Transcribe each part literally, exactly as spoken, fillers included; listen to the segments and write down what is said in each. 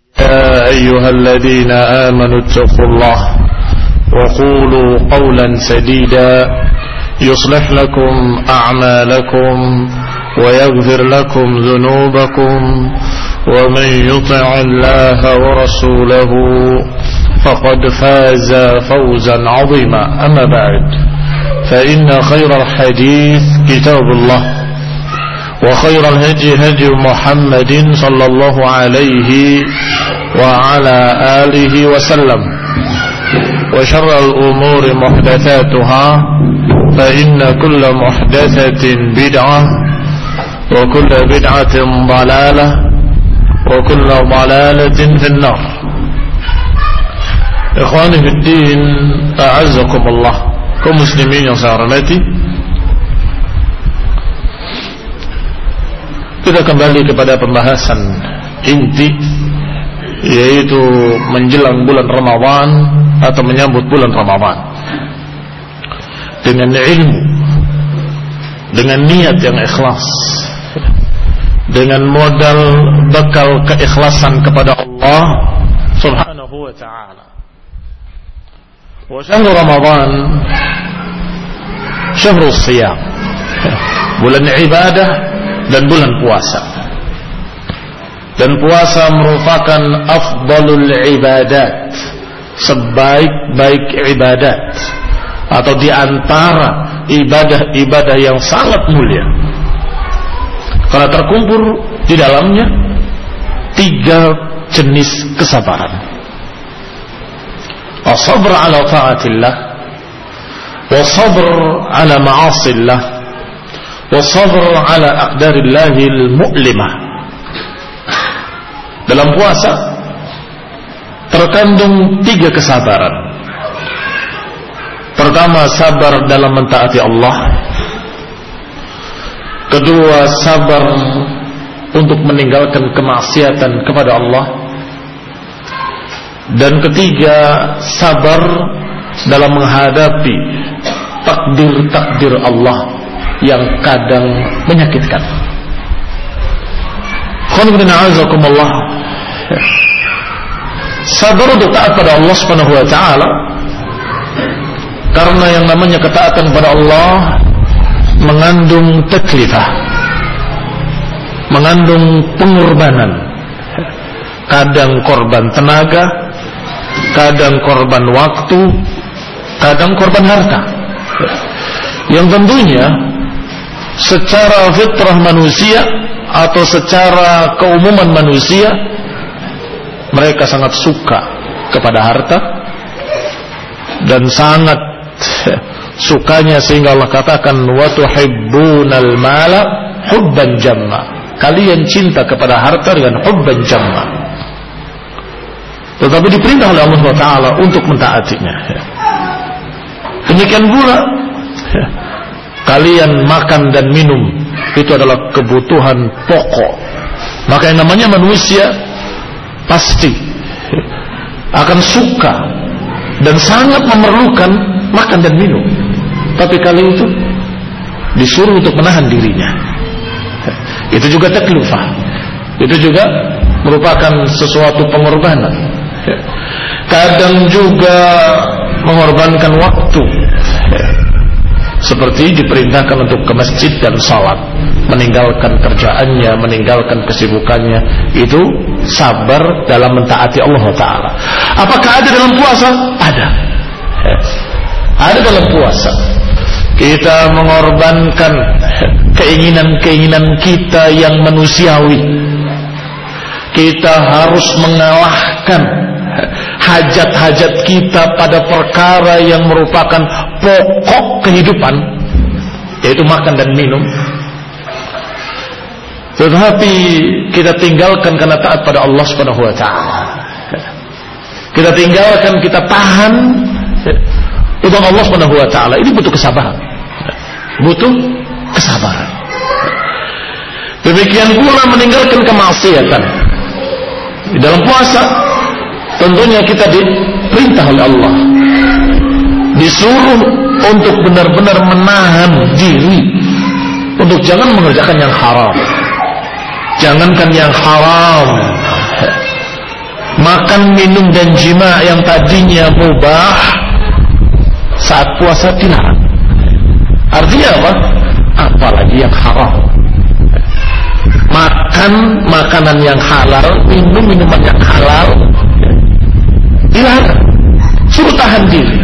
يا أيها الذين آمنوا اتقوا الله وقولوا قولا سديدا يصلح لكم أعمالكم ويغفر لكم ذنوبكم ومن يطع الله ورسوله فقد فاز فوزا عظيما. أما بعد فإن خير الحديث كتاب الله وخير الهدي هدي محمد صلى الله عليه وعلى آله وسلم وشر الأمور محدثاتها فإن كل محدثة بدعة وكل بدعة ضلالة وكل ضلالة في النار. Ikhwani fi din, a'azzakumullah, kaum muslimin yang saya hormati, kita kembali kepada pembahasan inti, yaitu menjelang bulan Ramadan atau menyambut bulan Ramadan dengan ilmu, dengan niat yang ikhlas, dengan modal bekal keikhlasan kepada Allah Subhanahu wa ta'ala. Wa syahrul Ramadan syahrul siyam, bulan ibadah dan bulan puasa. Dan puasa merupakan afdalul ibadat, sebaik-baik ibadat, atau di antara ibadah-ibadah yang sangat mulia, karena terkumpul di dalamnya tiga jenis kesabaran: as-sabr ala ta'atillah, was-sabr ala ma'asillah, was-sabr ala aqdarillahil mu'limah. Dalam puasa terkandung tiga kesabaran. Pertama, sabar dalam mentaati Allah. Kedua, sabar untuk meninggalkan kemaksiatan kepada Allah. Dan ketiga, sabar dalam menghadapi takdir-takdir Allah yang kadang menyakitkan. Sabar untuk taat pada Allah Subhanahu wa ta'ala, karena yang namanya ketaatan pada Allah mengandung taklifah, mengandung pengorbanan. Kadang korban tenaga, kadang korban waktu, kadang korban harta, yang tentunya secara fitrah manusia atau secara keumuman manusia, mereka sangat suka kepada harta, dan sangat sukanya sehingga Allah katakan wa tuhibbunal mala hubban jamma. Kalian cinta kepada harta dengan hubban jamma, tetapi diperintah oleh Allah subhanahu wa taala untuk mentaatinya. Demikian pula kalian makan dan minum, itu adalah kebutuhan pokok. Maka yang namanya manusia pasti akan suka dan sangat memerlukan makan dan minum, tapi kali itu disuruh untuk menahan dirinya. Itu juga taklifah, itu juga merupakan sesuatu pengorbanan. Kadang juga mengorbankan waktu, seperti diperintahkan untuk ke masjid dan salat, meninggalkan kerjaannya, meninggalkan kesibukannya. Itu sabar dalam mentaati Allah Ta'ala. Apakah ada dalam puasa? Ada. Ada dalam puasa. Kita mengorbankan keinginan-keinginan kita yang manusiawi. Kita harus mengalahkan hajat-hajat kita pada perkara yang merupakan pokok kehidupan, yaitu makan dan minum. Tetapi kita tinggalkan karena taat pada Allah Subhanahu wa ta'ala. Kita tinggalkan, kita tahan untuk Allah Subhanahu wa ta'ala. Ini butuh kesabaran. Butuh kesabaran. Demikian pula meninggalkan kemaksiatan. Di dalam puasa tentunya kita diperintah oleh Allah, disuruh untuk benar-benar menahan diri untuk jangan mengerjakan yang haram. Jangankan yang haram, Makan, minum dan jima yang tadinya mubah saat puasa dilarang. Artinya apa? Apalagi yang haram. Makan makanan yang halal, minum minuman yang halal dilarang. Suruh tahan diri.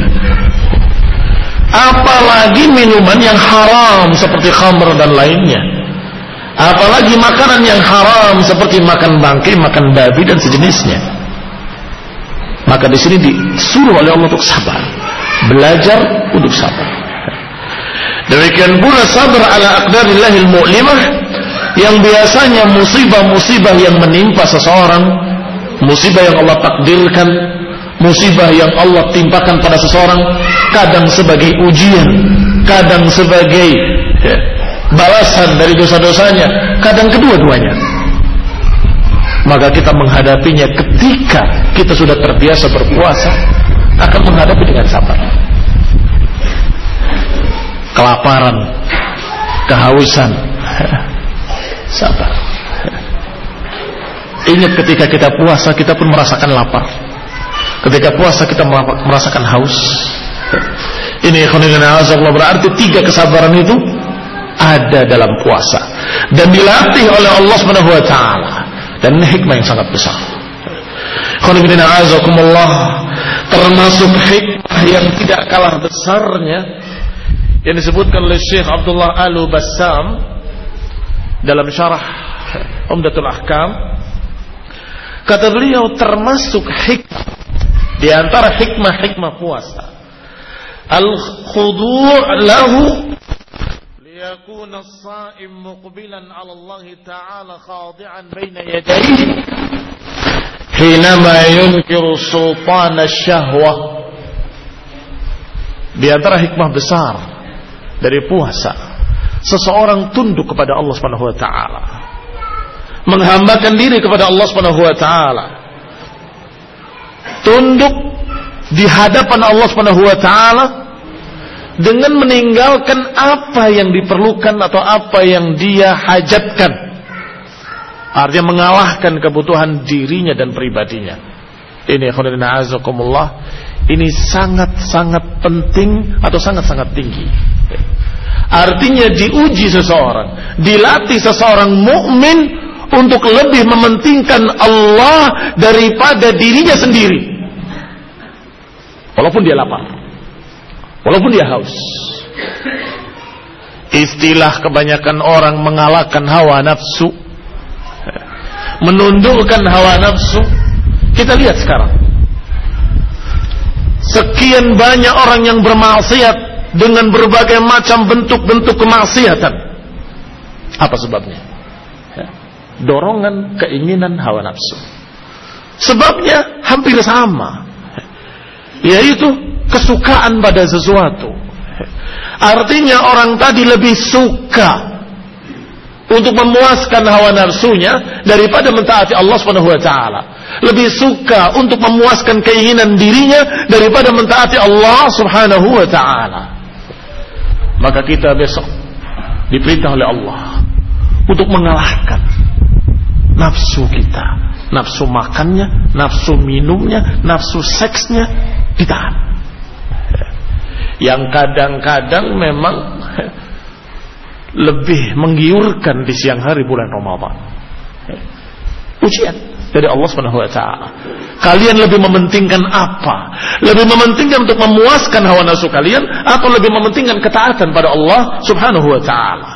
Apalagi minuman yang haram seperti khamr dan lainnya. Apalagi makanan yang haram seperti makan bangkai, makan babi dan sejenisnya. Maka di sini disuruh oleh Allah untuk sabar, belajar untuk sabar. Demikian pula sabar ala aqdarillahil mu'limah, yang biasanya musibah-musibah yang menimpa seseorang, musibah yang Allah takdirkan, musibah yang Allah timpakan pada seseorang, kadang sebagai ujian, kadang sebagai ya, balasan dari dosa-dosanya, kadang kedua-duanya. Maka kita menghadapinya ketika kita sudah terbiasa berpuasa, akan menghadapi dengan sabar. Kelaparan, kehausan, sabar. Ingat ketika kita puasa, kita pun merasakan lapar. Ketika puasa kita merasakan haus. Ini berarti tiga kesabaran itu ada dalam puasa dan dilatih oleh Allah Subhanahu wa taala, dan hikmah yang sangat besar. Termasuk hikmah yang tidak kalah besarnya yang disebutkan oleh Syekh Abdullah Al-Bassam dalam syarah Umdatul Ahkam. Kata beliau, termasuk hikmah di antara hikmah-hikmah puasa, al-khudu' lahu liyakuna as-sha'im muqbilan 'ala Allah ta'ala khadi'an baina yadayhi hinama yunkiru sultan asy-syahwah. Di antara hikmah besar dari puasa, seseorang tunduk kepada Allah Subhanahu wa taala, menghambakan diri kepada Allah Subhanahu wa taala, tunduk di hadapan Allah Subhanahu wa taala dengan meninggalkan apa yang diperlukan atau apa yang dia hajatkan. Artinya mengalahkan kebutuhan dirinya dan pribadinya. Ini khairuddin azakumullah, ini sangat-sangat penting atau sangat-sangat tinggi. Artinya diuji seseorang, dilatih seseorang mukmin untuk lebih mementingkan Allah daripada dirinya sendiri. Walaupun dia lapar, walaupun dia haus. Istilah kebanyakan orang mengalahkan hawa nafsu, menundukkan hawa nafsu. Kita lihat sekarang, sekian banyak orang yang bermaksiat dengan berbagai macam bentuk-bentuk kemaksiatan. Apa sebabnya? Dorongan keinginan hawa nafsu. Sebabnya hampir sama, yaitu kesukaan pada sesuatu. Artinya orang tadi lebih suka untuk memuaskan hawa nafsunya daripada mentaati Allah Subhanahu wa taala. Lebih suka untuk memuaskan keinginan dirinya daripada mentaati Allah Subhanahu wa taala. Maka kita besok diperintah oleh Allah untuk mengalahkan nafsu kita, nafsu makannya, nafsu minumnya, nafsu seksnya, ditahan. Yang kadang-kadang memang lebih menggiurkan di siang hari bulan Ramadan. Ujian dari Allah Subhanahu wa taala. Kalian lebih mementingkan apa? Lebih mementingkan untuk memuaskan hawa nafsu kalian atau lebih mementingkan ketaatan pada Allah Subhanahu wa taala?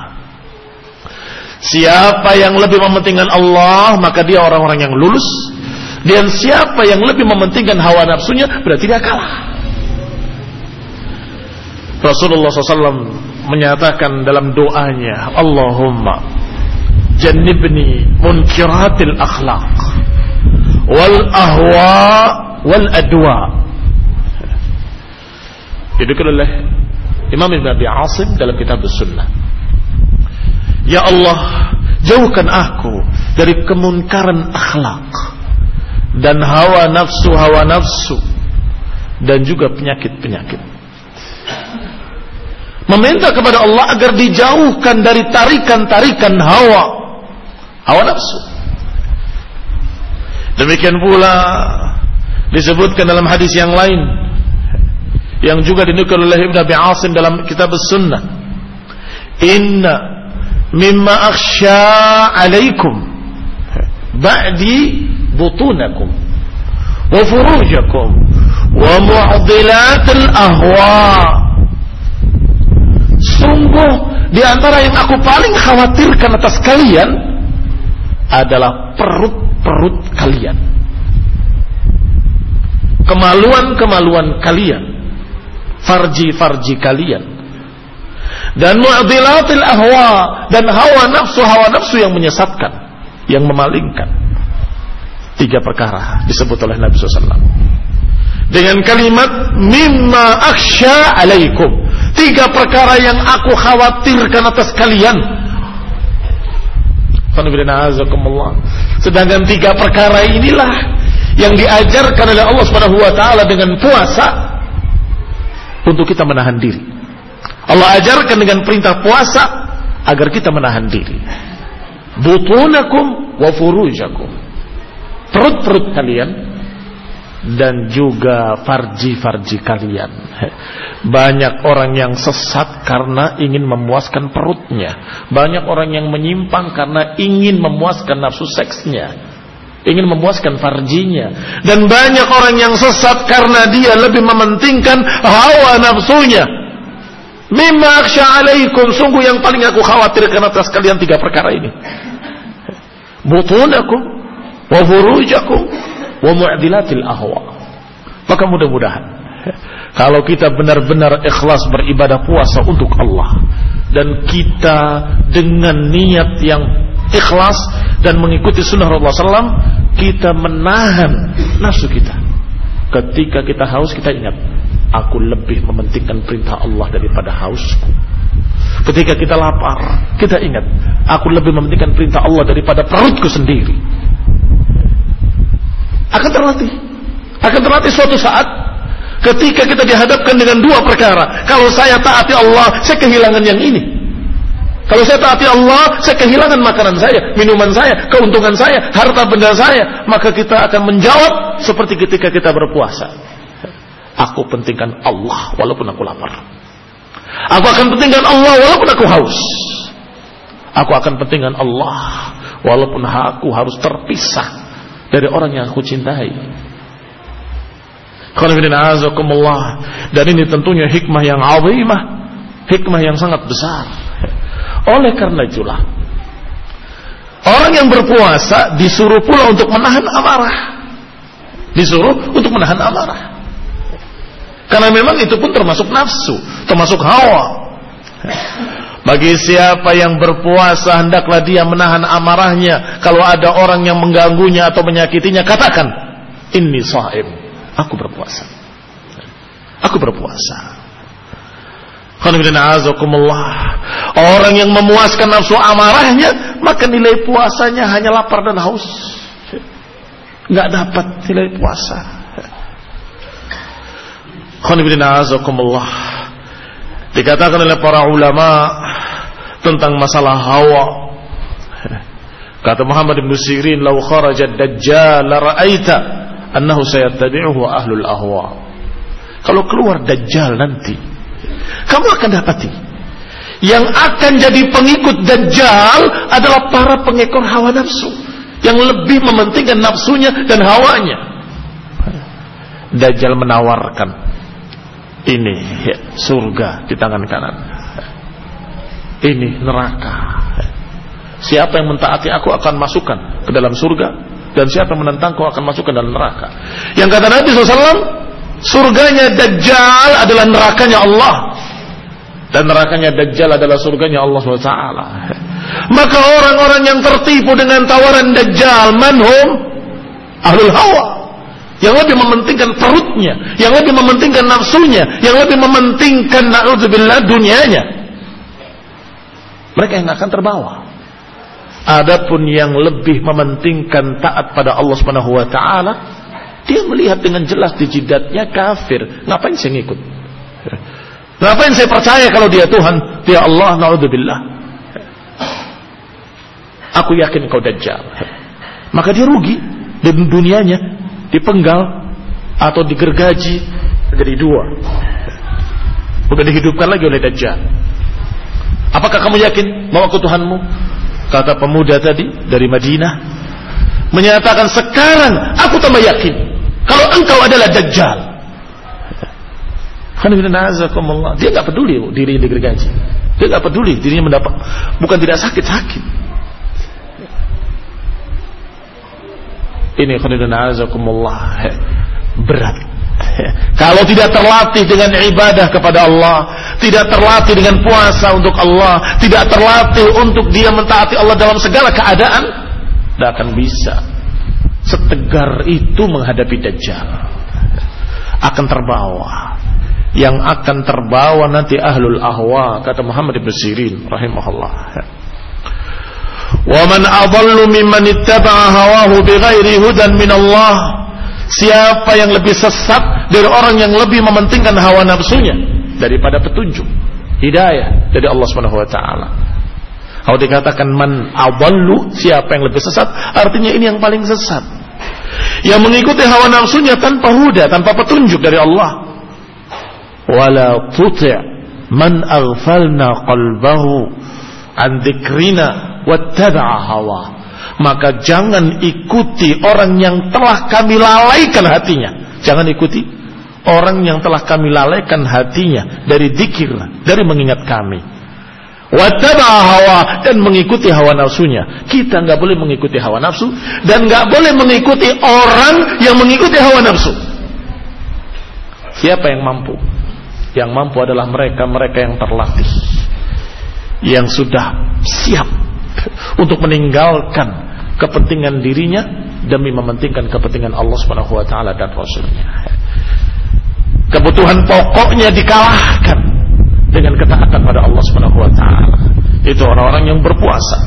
Siapa yang lebih mementingkan Allah, maka dia orang-orang yang lulus. Dan siapa yang lebih mementingkan hawa nafsunya, berarti dia kalah. Rasulullah shallallahu alaihi wasallam menyatakan dalam doanya, Allahumma jannibni munkiratil akhlaq wal ahwa wal adwa. Didukul oleh Imam Ibn Abi Asim dalam kitab Sunnah. Ya Allah, jauhkan aku dari kemunkaran akhlak dan hawa nafsu hawa nafsu dan juga penyakit-penyakit. Meminta kepada Allah agar dijauhkan dari tarikan-tarikan hawa hawa nafsu, Demikian pula disebutkan dalam hadis yang lain yang juga dinukil oleh Ibnu Abi Asim dalam kitab As-Sunnah, inna mimma akhsha alaikum ba'di butunakum wa furujakum wa mu'dilatil ahwa. Sungguh di antara yang aku paling khawatirkan atas kalian adalah perut-perut kalian, kemaluan-kemaluan kalian, farji-farji kalian, dan mu'dilatil ahwa, dan hawa nafsu hawa nafsu yang menyesatkan, yang memalingkan. Tiga perkara disebut oleh Nabi shallallahu alaihi wasallam dengan kalimat mimma akhsha alaikum. Tiga perkara yang aku khawatirkan atas kalian. Sedangkan tiga perkara inilah yang diajarkan oleh Allah Subhanahu wa taala dengan puasa untuk kita menahan diri. Allah ajarkan dengan perintah puasa agar kita menahan diri. Butunakum wa furujakum, perut-perut kalian dan juga farji-farji kalian. Banyak orang yang sesat karena ingin memuaskan perutnya. Banyak orang yang menyimpang karena ingin memuaskan nafsu seksnya, ingin memuaskan farjinya. Dan banyak orang yang sesat karena dia lebih mementingkan hawa nafsunya. Mimma akhsha alaikum, sungguh yang paling aku khawatirkan atas kalian tiga perkara ini. Butunakum wa furujakum wa mu'dilatil ahwa. Maka mudah-mudahan kalau kita benar-benar ikhlas beribadah puasa untuk Allah, dan kita dengan niat yang ikhlas dan mengikuti sunnah Rasulullah shallallahu alaihi wasallam, kita menahan nafsu kita. Ketika kita haus, kita ingat, aku lebih mementingkan perintah Allah daripada hausku. Ketika kita lapar, kita ingat, aku lebih mementingkan perintah Allah daripada perutku sendiri. Akan terlatih, akan terlatih suatu saat ketika kita dihadapkan dengan dua perkara. Kalau saya taati Allah, saya kehilangan yang ini. Kalau saya taati Allah, saya kehilangan makanan saya, minuman saya, keuntungan saya, harta benda saya. Maka kita akan menjawab seperti ketika kita berpuasa. Aku pentingkan Allah walaupun aku lapar. Aku akan pentingkan Allah walaupun aku haus. Aku akan pentingkan Allah walaupun aku harus terpisah dari orang yang aku cintai. Dan ini tentunya hikmah yang azimah, hikmah yang sangat besar. Oleh karena itulah orang yang berpuasa disuruh pula untuk menahan amarah, disuruh untuk menahan amarah, karena memang itu pun termasuk nafsu, termasuk hawa. Bagi siapa yang berpuasa, hendaklah dia menahan amarahnya. Kalau ada orang yang mengganggunya atau menyakitinya, katakan, inni shaim, aku berpuasa, aku berpuasa. Orang yang memuaskan nafsu amarahnya, maka nilai puasanya hanya lapar dan haus, nggak dapat nilai puasa. Dikatakan oleh para ulama tentang masalah hawa. Kata Muhammad bin Sirin, "Lau kharaja ad-dajjal la ra'aita annahu sayattabi'uhu ahlul ahwa." Kalau keluar dajjal nanti, kamu akan dapati yang akan jadi pengikut dajjal adalah para pengekor hawa nafsu, yang lebih mementingkan nafsunya dan hawanya. Dajjal menawarkan, ini ya, surga di tangan kanan, ini neraka. Siapa yang mentaati aku akan masukkan ke dalam surga, dan siapa yang menentangku akan masukkan dalam neraka. Yang kata Nabi shallallahu alaihi wasallam, surganya Dajjal adalah nerakanya Allah, dan nerakanya Dajjal adalah surganya Allah subhanahu wa taala. Maka orang-orang yang tertipu dengan tawaran Dajjal, manhum ahlul hawa, yang lebih mementingkan perutnya, yang lebih mementingkan nafsunya, yang lebih mementingkan na'udzubillah dunianya. Mereka yang akan terbawa. Adapun yang lebih mementingkan taat pada Allah Subhanahu wa taala, dia melihat dengan jelas di jidatnya kafir. Ngapain saya ngikut? Ngapain saya percaya kalau dia Tuhan, dia Allah, na'udzubillah. Aku yakin kau Dajjal. Maka dia rugi. dan dunianya dipenggal atau digergaji jadi dua. Udah dihidupkan lagi oleh Dajjal. Apakah kamu yakin bahwa aku Tuhanmu? Kata pemuda tadi dari Madinah menyatakan, sekarang aku tambah yakin kalau engkau adalah Dajjal. Dia gak peduli diri digergaji, dia gak peduli dirinya mendapat, bukan tidak sakit-sakit. Ini berat. Kalau tidak terlatih dengan ibadah kepada Allah, tidak terlatih dengan puasa untuk Allah, tidak terlatih untuk dia mentaati Allah dalam segala keadaan, tidak akan bisa setegar itu menghadapi Dajjal. Akan terbawa. Yang akan terbawa nanti ahlul ahwa, kata Muhammad ibn Sirin rahimahullah. Wa man adallu mimman ittaba'a hawahu bighairi hudan min Allah. Siapa yang lebih sesat dari orang yang lebih mementingkan hawa nafsunya daripada petunjuk hidayah dari Allah Subhanahu wa taala. Kalau dikatakan man adallu, siapa yang lebih sesat, artinya ini yang paling sesat. Yang mengikuti hawa nafsunya tanpa huda, tanpa petunjuk dari Allah. Wala tuti' man aghfalna qalbahu an dzikrina wattaba'a hawa. Maka jangan ikuti orang yang telah kami lalaikan hatinya. Jangan ikuti orang yang telah kami lalaikan hatinya dari zikir, dari mengingat kami. Wattaba'a hawa, dan mengikuti hawa nafsunya. Kita nggak boleh mengikuti hawa nafsu dan nggak boleh mengikuti orang yang mengikuti hawa nafsu. Siapa yang mampu? Yang mampu adalah mereka-mereka yang terlatih, yang sudah siap untuk meninggalkan kepentingan dirinya demi mementingkan kepentingan Allah Subhanahu wa taala dan Rasulnya. Kebutuhan pokoknya dikalahkan dengan ketaatan pada Allah Subhanahu wa taala. Itu orang-orang yang berpuasa.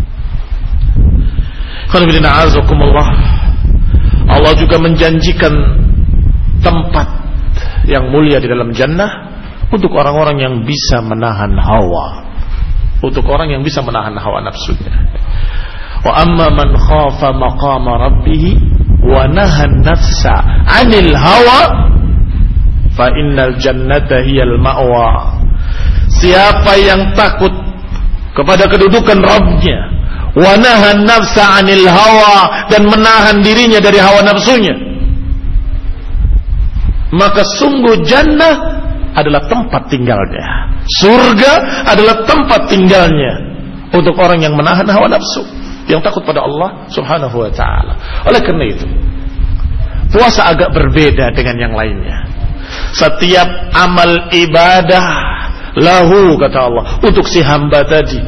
Allah juga menjanjikan tempat yang mulia di dalam jannah untuk orang-orang yang bisa menahan hawa, untuk orang yang bisa menahan hawa nafsunya. Wa amma man khafa maqama rabbih wa nahan nafsa 'anil hawa fa innal jannata hiyal ma'wa. Siapa yang takut kepada kedudukan Rabbnya, wa nahan nafsa 'anil hawa, dan menahan dirinya dari hawa nafsunya, maka sungguh jannah adalah tempat tinggalnya. Surga adalah tempat tinggalnya untuk orang yang menahan hawa nafsu, yang takut pada Allah Subhanahu wa taala. Oleh karena itu, puasa agak berbeda dengan yang lainnya. Setiap amal ibadah lahu, kata Allah, untuk si hamba tadi,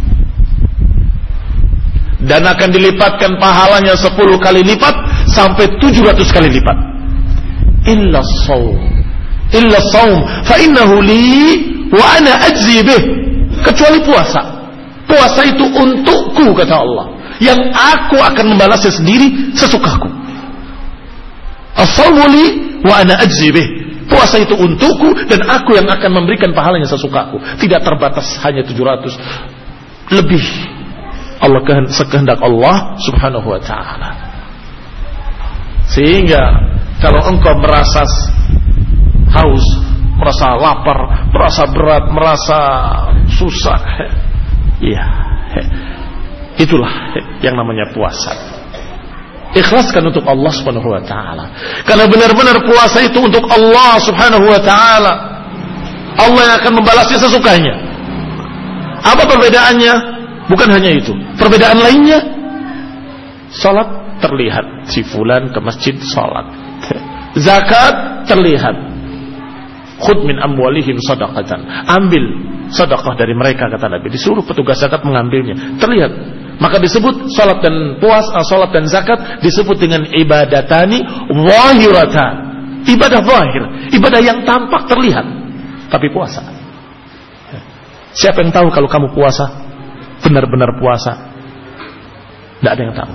dan akan dilipatkan pahalanya sepuluh kali lipat sampai tujuh ratus kali lipat. Illa shaum, illa shaum fa innahu li wa ana ajzi bih. Kecuali puasa. Puasa itu untukku, kata Allah, yang aku akan membalasnya sendiri sesukaku. As-shaumu li wa ana ajzi bih. Puasa itu untukku dan aku yang akan memberikan pahalanya sesukaku. Tidak terbatas hanya tujuh ratus, lebih Allah sekehendak Allah Subhanahu wa taala. Sehingga kalau engkau merasa haus, merasa lapar, merasa berat, merasa susah, iya, itulah yang namanya puasa. Ikhlaskan untuk Allah Subhanahu wa taala. Karena benar-benar puasa itu untuk Allah Subhanahu wa taala. Allah yang akan membalasnya sesukanya. Apa perbedaannya? Bukan hanya itu. Perbedaan lainnya, salat terlihat, si fulan ke masjid salat. Zakat terlihat. Khudh min amwalihim shadaqatan. Ambil sedekah dari mereka, kata Nabi. Disuruh petugas zakat mengambilnya. Terlihat. Maka disebut salat dan puasa, salat dan zakat disebut dengan ibadatani zahiratan. Ibadah zahir, ibadah yang tampak terlihat. Tapi puasa. Siapa yang tahu kalau kamu puasa? Benar-benar puasa? Tidak ada yang tahu.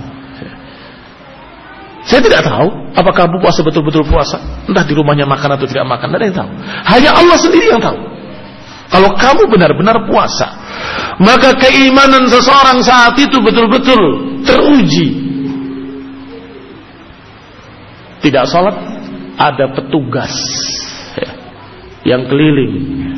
Saya tidak tahu apakah kamu puasa betul-betul puasa. Entah di rumahnya makan atau tidak makan, tidak ada yang tahu. Hanya Allah sendiri yang tahu. Kalau kamu benar-benar puasa, maka keimanan seseorang saat itu betul-betul teruji. tidak sholat, ada petugas yang keliling.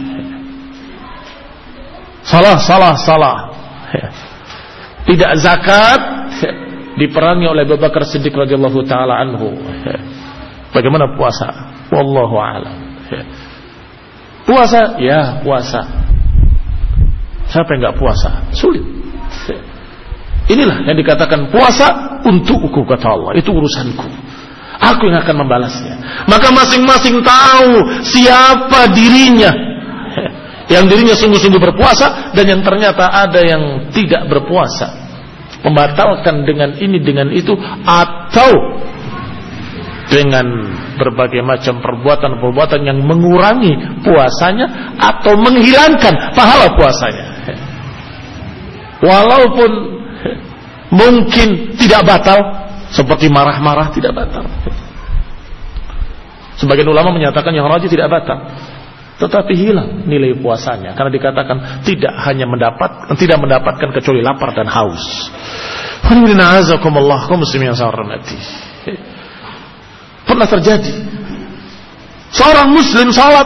Salah, salah, salah. Tidak zakat, diperangi oleh Abu Bakar Siddiq radhiyallahu taala anhu. Bagaimana puasa? Wallahu a'lam. Puasa, ya puasa. Siapa yang enggak puasa? Sulit. Inilah yang dikatakan puasa untukku, kata Allah. Itu urusanku. Aku yang akan membalasnya. Maka masing-masing tahu siapa dirinya, yang dirinya sungguh-sungguh berpuasa dan yang ternyata ada yang tidak berpuasa, membatalkan dengan ini dengan itu, atau dengan berbagai macam perbuatan-perbuatan yang mengurangi puasanya atau menghilangkan pahala puasanya. Walaupun mungkin tidak batal, seperti marah-marah tidak batal. Sebagian ulama menyatakan yang rajih tidak batal, tetapi hilang nilai puasanya karena dikatakan tidak hanya mendapat tidak mendapatkan kecuali lapar dan haus. Alhamdulillah, kaum muslimin yang saya hormati. Pernah terjadi seorang muslim salat,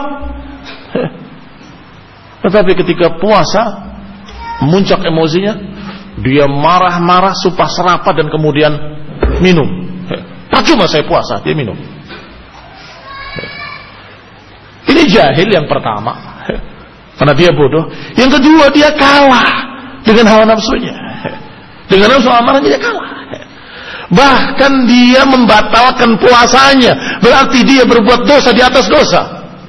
tetapi ketika puasa muncak emosinya, dia marah-marah, sumpah serapah dan kemudian minum. Percuma saya puasa, dia minum. Ini jahil yang pertama, karena dia bodoh. Yang kedua, dia kalah dengan hawa nafsunya. Dengan nafsu amarahnya dia kalah. Bahkan dia membatalkan puasanya. Berarti dia berbuat dosa di atas dosa.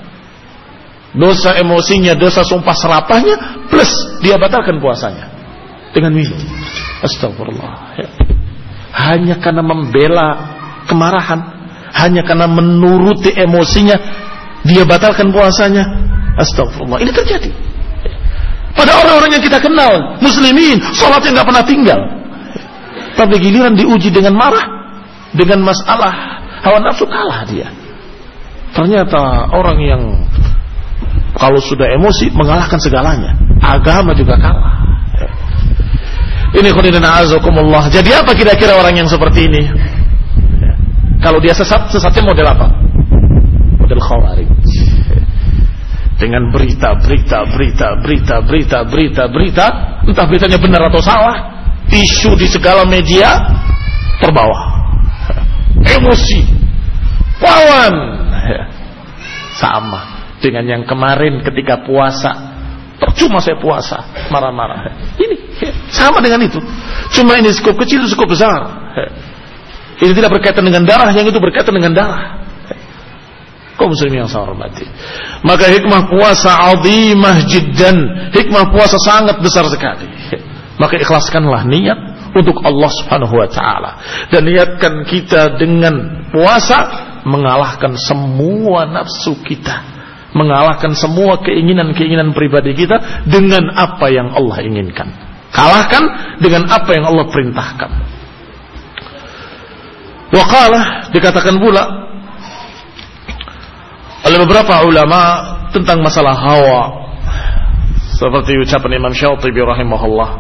Dosa emosinya, dosa sumpah serapahnya, plus dia batalkan puasanya dengan minum. Astagfirullah. Hanya karena membela kemarahan, hanya karena menuruti emosinya, dia batalkan puasanya. Astagfirullah. Ini terjadi pada orang-orang yang kita kenal, muslimin, sholatnya nggak pernah tinggal. Tapi giliran diuji dengan marah, dengan masalah hawa nafsu, kalah dia. Ternyata orang yang kalau sudah emosi mengalahkan segalanya, agama juga kalah. Ini khairan azakumullah. Jadi apa kira-kira orang yang seperti ini? Kalau dia sesat, sesatnya model apa? Model khawarij. Dengan berita, berita, berita, berita, berita, berita, berita, entah beritanya benar atau salah, isu di segala media terbawa. Emosi. Wawan. Sama dengan yang kemarin ketika puasa. Percuma saya puasa, marah-marah. Ini sama dengan itu. Cuma ini skop kecil, skop besar. Ini tidak berkaitan dengan darah, yang itu berkaitan dengan darah. Kaum muslimin yang saya hormati. Maka hikmah puasa azimah jiddan. Hikmah puasa sangat besar sekali. Maka ikhlaskanlah niat untuk Allah Subhanahu wa taala dan niatkan kita dengan puasa mengalahkan semua nafsu kita, mengalahkan semua keinginan-keinginan pribadi kita dengan apa yang Allah inginkan. Kalahkan dengan apa yang Allah perintahkan. Wa qala, dikatakan pula oleh beberapa ulama tentang masalah hawa, seperti ucapan Imam Syatibi rahimahullah,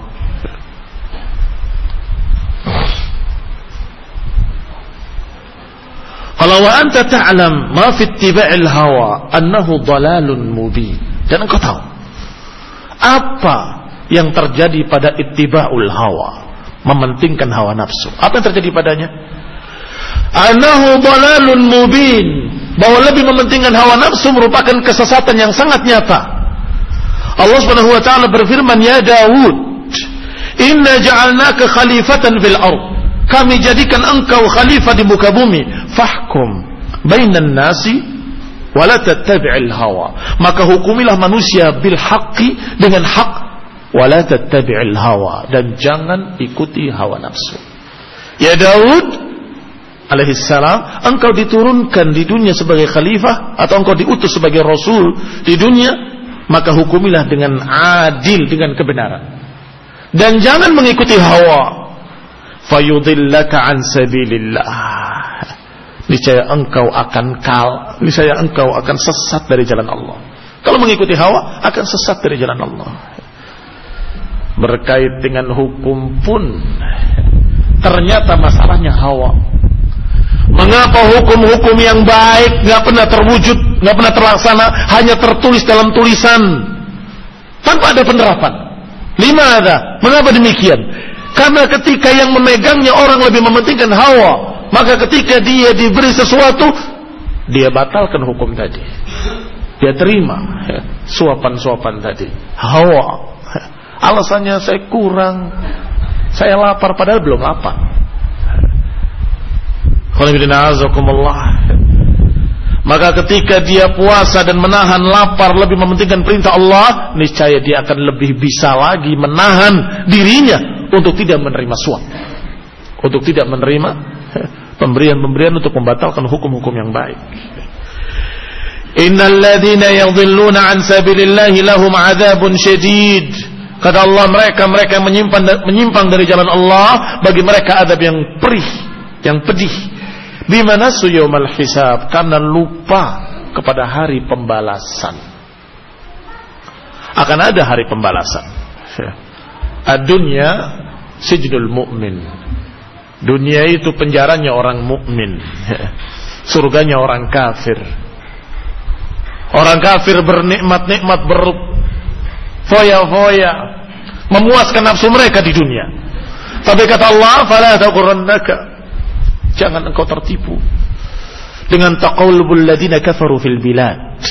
kalau wa anta ta'lam ma fi ittiba'il hawa annahu dalalun mubin, dan engkau tahu apa yang terjadi pada ittiba'ul hawa, mementingkan hawa nafsu. Apa yang terjadi padanya? Annahu dalalun mubin, bahwa lebih mementingkan hawa nafsu merupakan kesesatan yang sangat nyata. Allah Subhanahu wa taala berfirman, ya Daud, inna ja'alnaka khalifatan fil ardh, kami jadikan engkau khalifah di muka bumi, fahkum bainan nasi wa la tattabi'il hawa, maka hukumilah manusia bil haqqi, dengan hak, wa la tattabi'il hawa, dan jangan ikuti hawa nafsu. Ya Daud alaihissalam, engkau diturunkan di dunia sebagai khalifah, atau engkau diutus sebagai rasul di dunia, maka hukumilah dengan adil, dengan kebenaran, dan jangan mengikuti hawa, fayudillaka an sabilillah, niscaya engkau akan kal, niscaya engkau akan sesat dari jalan Allah. Kalau mengikuti hawa akan sesat dari jalan Allah. Berkait dengan hukum pun ternyata masalahnya hawa. Mengapa hukum-hukum yang baik nggak pernah terwujud, nggak pernah terlaksana, hanya tertulis dalam tulisan tanpa ada penerapan? Limadha? Mengapa demikian? Karena ketika yang memegangnya orang lebih mementingkan hawa, maka ketika dia diberi sesuatu, dia batalkan hukum tadi. Dia terima ya, suapan-suapan tadi. Hawa. Alasannya saya kurang, saya lapar, padahal belum lapar. Maka ketika dia puasa dan menahan lapar lebih mementingkan perintah Allah, niscaya dia akan lebih bisa lagi menahan dirinya untuk tidak menerima suap, untuk tidak menerima pemberian-pemberian untuk membatalkan hukum-hukum yang baik. Innal ladzina yadhilluna an sabilillahi lahum adzabun syadid. Kata Allah, mereka mereka yang menyimpang menyimpang dari jalan Allah, bagi mereka azab yang perih, yang pedih. Bima nasu yaumal hisab, karena lupa kepada hari pembalasan. Akan ada hari pembalasan. Ad-dunya sijnul mu'min. Dunia itu penjaranya orang mukmin, surganya orang kafir. Orang kafir bernikmat-nikmat, berfoya-foya, memuaskan nafsu mereka di dunia. Tapi kata Allah, fala taghurrannaka, jangan engkau tertipu dengan taqallubul ladina kafaru fil bilad.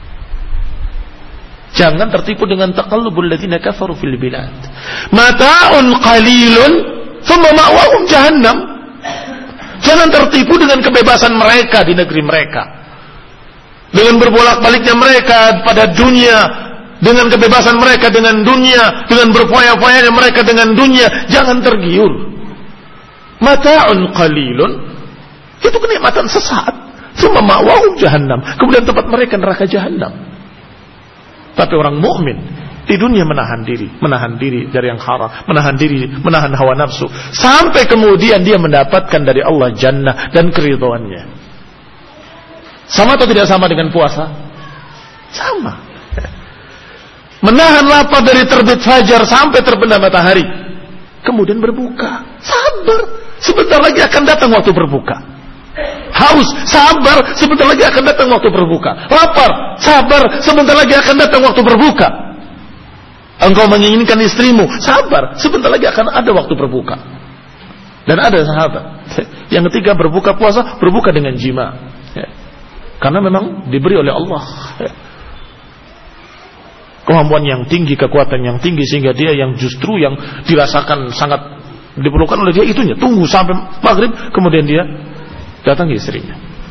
Jangan tertipu dengan taqallubul ladina kafaru fil bilad. Mata'un qalilun thumma ma'wahum jahannam. Jangan tertipu dengan kebebasan mereka di negeri mereka, dengan berbolak-baliknya mereka pada dunia, dengan kebebasan mereka dengan dunia, dengan berfoya-foyanya mereka dengan dunia. Jangan tergiur. Mata'un qalilun, itu kenikmatan sesaat. Thumma ma'wahum jahannam, kemudian tempat mereka neraka jahannam. Tapi orang mukmin di dunia menahan diri, menahan diri dari yang haram, menahan diri, menahan hawa nafsu, sampai kemudian dia mendapatkan dari Allah jannah dan keridhaannya. Sama atau tidak sama dengan puasa? Sama. Menahan lapar dari terbit fajar sampai terbenam matahari, kemudian berbuka. Sabar, sebentar lagi akan datang waktu berbuka. Haus, sabar, sebentar lagi akan datang waktu berbuka. Lapar, sabar, sebentar lagi akan datang waktu berbuka. Engkau menginginkan istrimu, sabar, sebentar lagi akan ada waktu berbuka. Dan ada sahabat yang ketika berbuka puasa, berbuka dengan jima, karena memang diberi oleh Allah kemampuan yang tinggi, kekuatan yang tinggi, sehingga dia yang justru yang dirasakan sangat diperlukan oleh dia itunya. Tunggu sampai maghrib, kemudian dia datang istrinya.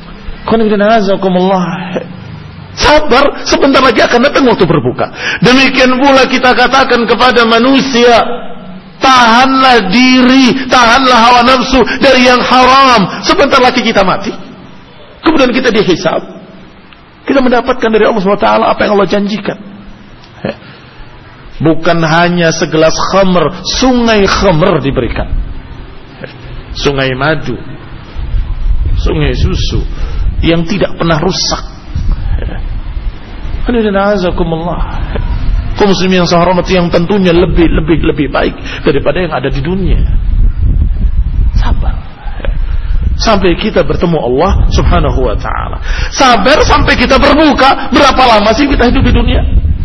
Sabar, sebentar lagi akan datang waktu berbuka. Demikian pula kita katakan kepada manusia, tahanlah diri, tahanlah hawa nafsu dari yang haram. Sebentar lagi kita mati, kemudian kita dihisab, kita mendapatkan dari Allah subhanahu wa taala apa yang Allah janjikan. Bukan hanya segelas khamr, sungai khamr diberikan, sungai madu, sungai susu yang tidak pernah rusak. Kaum muslimin yang saya hormati, yang tentunya lebih lebih lebih baik daripada yang ada di dunia. Sabar sampai kita bertemu Allah subhanahu wa ta'ala. Sabar sampai kita berbuka. Berapa lama sih kita hidup di dunia?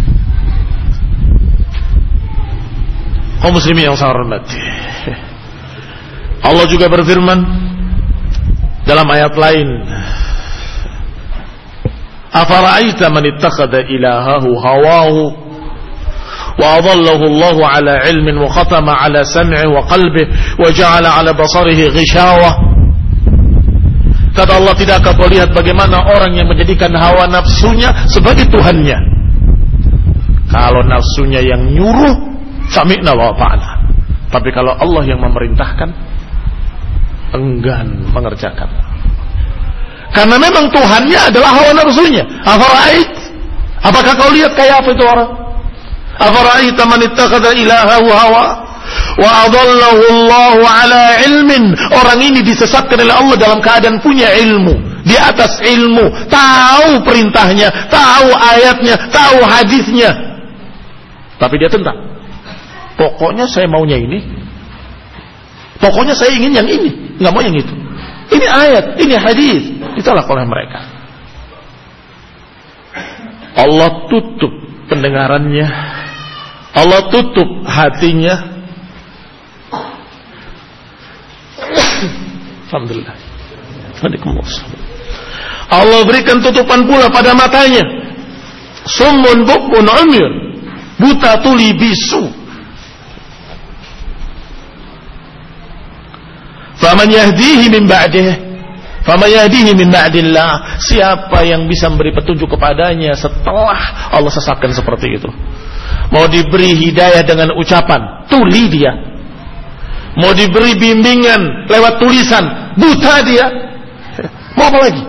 Kaum muslimin yang saya hormati, Allah juga berfirman dalam ayat lain, afara'aita man ittakhadha ilahahu hawahu wa adallahu Allahu ala ilmin wa khatama ala sam'i wa qalbihi wa ja'ala ala basarihi ghishawah. Kata Allah, tidakkah kau lihat bagaimana orang yang menjadikan hawa nafsunya sebagai tuhannya? Kalau nafsunya yang nyuruh, sami'na wa ata'na. Tapi kalau Allah yang memerintahkan, enggan mengerjakan. Karena memang Tuhannya adalah hawa nafsunya. Afara'ait, apakah kau lihat kayak apa itu orang? Afara'ait man ittakhadha ilahahu hawa wa adallahu Allahu ala ilmin. Orang ini disesatkan oleh Allah dalam keadaan punya ilmu, di atas ilmu, tahu perintahnya, tahu ayatnya, tahu hadisnya, tapi dia tentang, pokoknya saya maunya ini, pokoknya saya ingin yang ini, nggak mau yang itu. Ini ayat, ini hadis, ditolak oleh mereka. Allah tutup pendengarannya, Allah tutup hatinya. Alhamdulillah. Allah berikan tutupan pula pada matanya. Summun bukmun umyun, buta tuli bisu. Faman yahdihi min ba'dih, faman yahdihi min ba'dillah. Siapa yang bisa memberi petunjuk kepadanya setelah Allah sesatkan seperti itu? Mau diberi hidayah dengan ucapan, tuli dia. Mau diberi bimbingan lewat tulisan, buta dia. Mau apa lagi?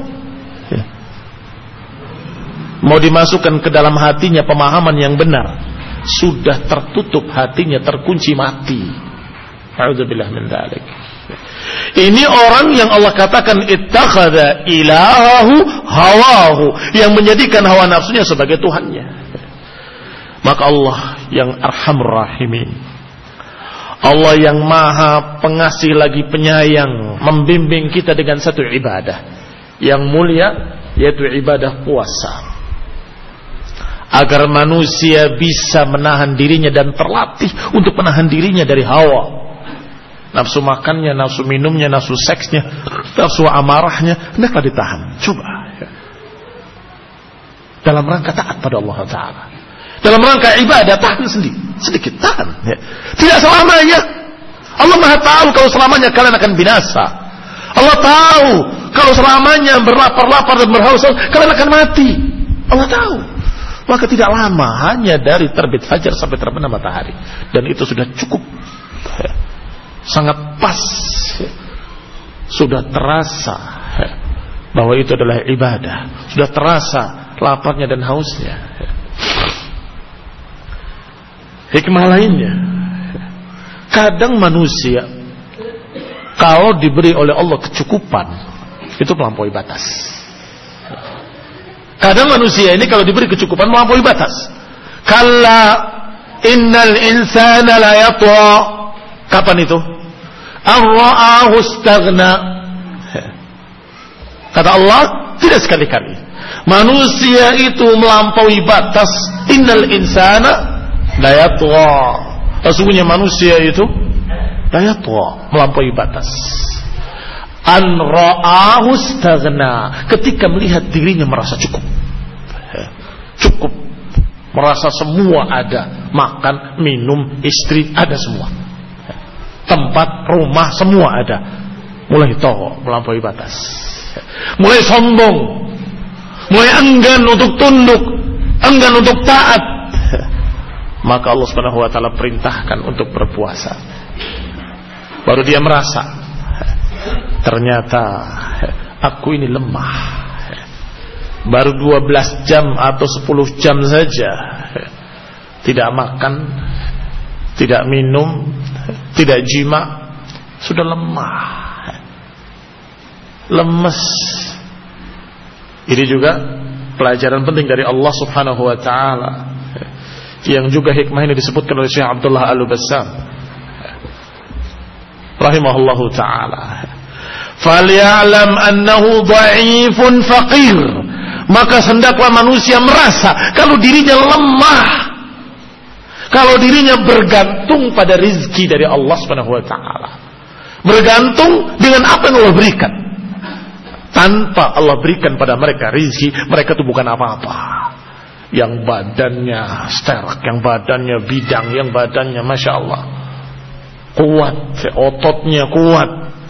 Mau dimasukkan ke dalam hatinya pemahaman yang benar, sudah tertutup hatinya, terkunci, mati. A'udzubillah min dzalik. Ini orang yang Allah katakan ittakhadha ilahahu hawahu, yang menjadikan hawa nafsunya sebagai Tuhannya. Maka Allah yang Arhamur Rahimin, Allah yang Maha Pengasih lagi Penyayang, membimbing kita dengan satu ibadah yang mulia, yaitu ibadah puasa, agar manusia bisa menahan dirinya dan terlatih untuk menahan dirinya dari hawa nafsu makannya, nafsu minumnya, nafsu seksnya, nafsu amarahnya. Hendaklah ditahan. Coba dalam rangka taat pada Allah Ta'ala, dalam rangka ibadah, tahan sedikit, sedikit tahan ya. Tidak selamanya. Allah Maha tahu kalau selamanya kalian akan binasa. Allah tahu kalau selamanya berlapar-lapar dan berhaus kalian akan mati. Allah tahu. Maka tidak lama, hanya dari terbit fajar sampai terbenam matahari, dan itu sudah cukup ya. Sangat pas ya. Sudah terasa ya, bahwa itu adalah ibadah. Sudah terasa laparnya dan hausnya ya. Hikmah lainnya, kadang manusia kalau diberi oleh Allah kecukupan, itu melampaui batas. Kadang manusia ini kalau diberi kecukupan melampaui batas. Kalla innal insana la yatgha. Kapan itu? Ar-ra'ahu istaghna. Kata Allah, tidak sekali-kali. Manusia itu melampaui batas. Innal insana la yatgha. Sesungguhnya manusia itu la yatgha, melampaui batas. An ra'ahu istaghna, ketika melihat dirinya merasa cukup. Cukup. Merasa semua ada, makan, minum, istri ada semua. Tempat, rumah, semua ada. Mulai toh, melampaui batas. Mulai sombong. Mulai enggan untuk tunduk, enggan untuk taat. Maka Allah Subhanahu wa taala perintahkan untuk berpuasa. Baru dia merasa, ternyata aku ini lemah. Baru dua belas jam atau sepuluh jam saja, tidak makan, tidak minum, tidak jima, sudah lemah, lemes. Ini juga pelajaran penting dari Allah Subhanahu wa taala, yang juga hikmah ini disebutkan oleh Syekh Abdullah Al-Bassam rahimahullahu taala. Falyalam annahu dha'ifun faqir. Maka hendaklah manusia merasa kalau dirinya lemah, kalau dirinya bergantung pada rizki dari Allah Subhanahu wa taala, bergantung dengan apa yang Allah berikan. Tanpa Allah berikan pada mereka rizki, mereka itu bukan apa-apa. Yang badannya sterk, yang badannya bidang, yang badannya masya Allah kuat, ototnya kuat.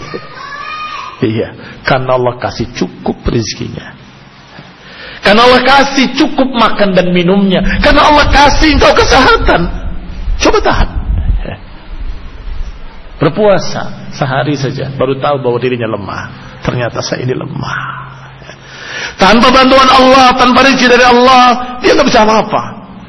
Iya, karena Allah kasih cukup rizkinya, karena Allah kasih cukup makan dan minumnya, karena Allah kasih engkau kesehatan. Coba tahan. Berpuasa sehari saja, baru tahu bahwa dirinya lemah. Ternyata saya ini lemah. Tanpa bantuan Allah, tanpa rezeki dari Allah, dia nggak bisa apa-apa.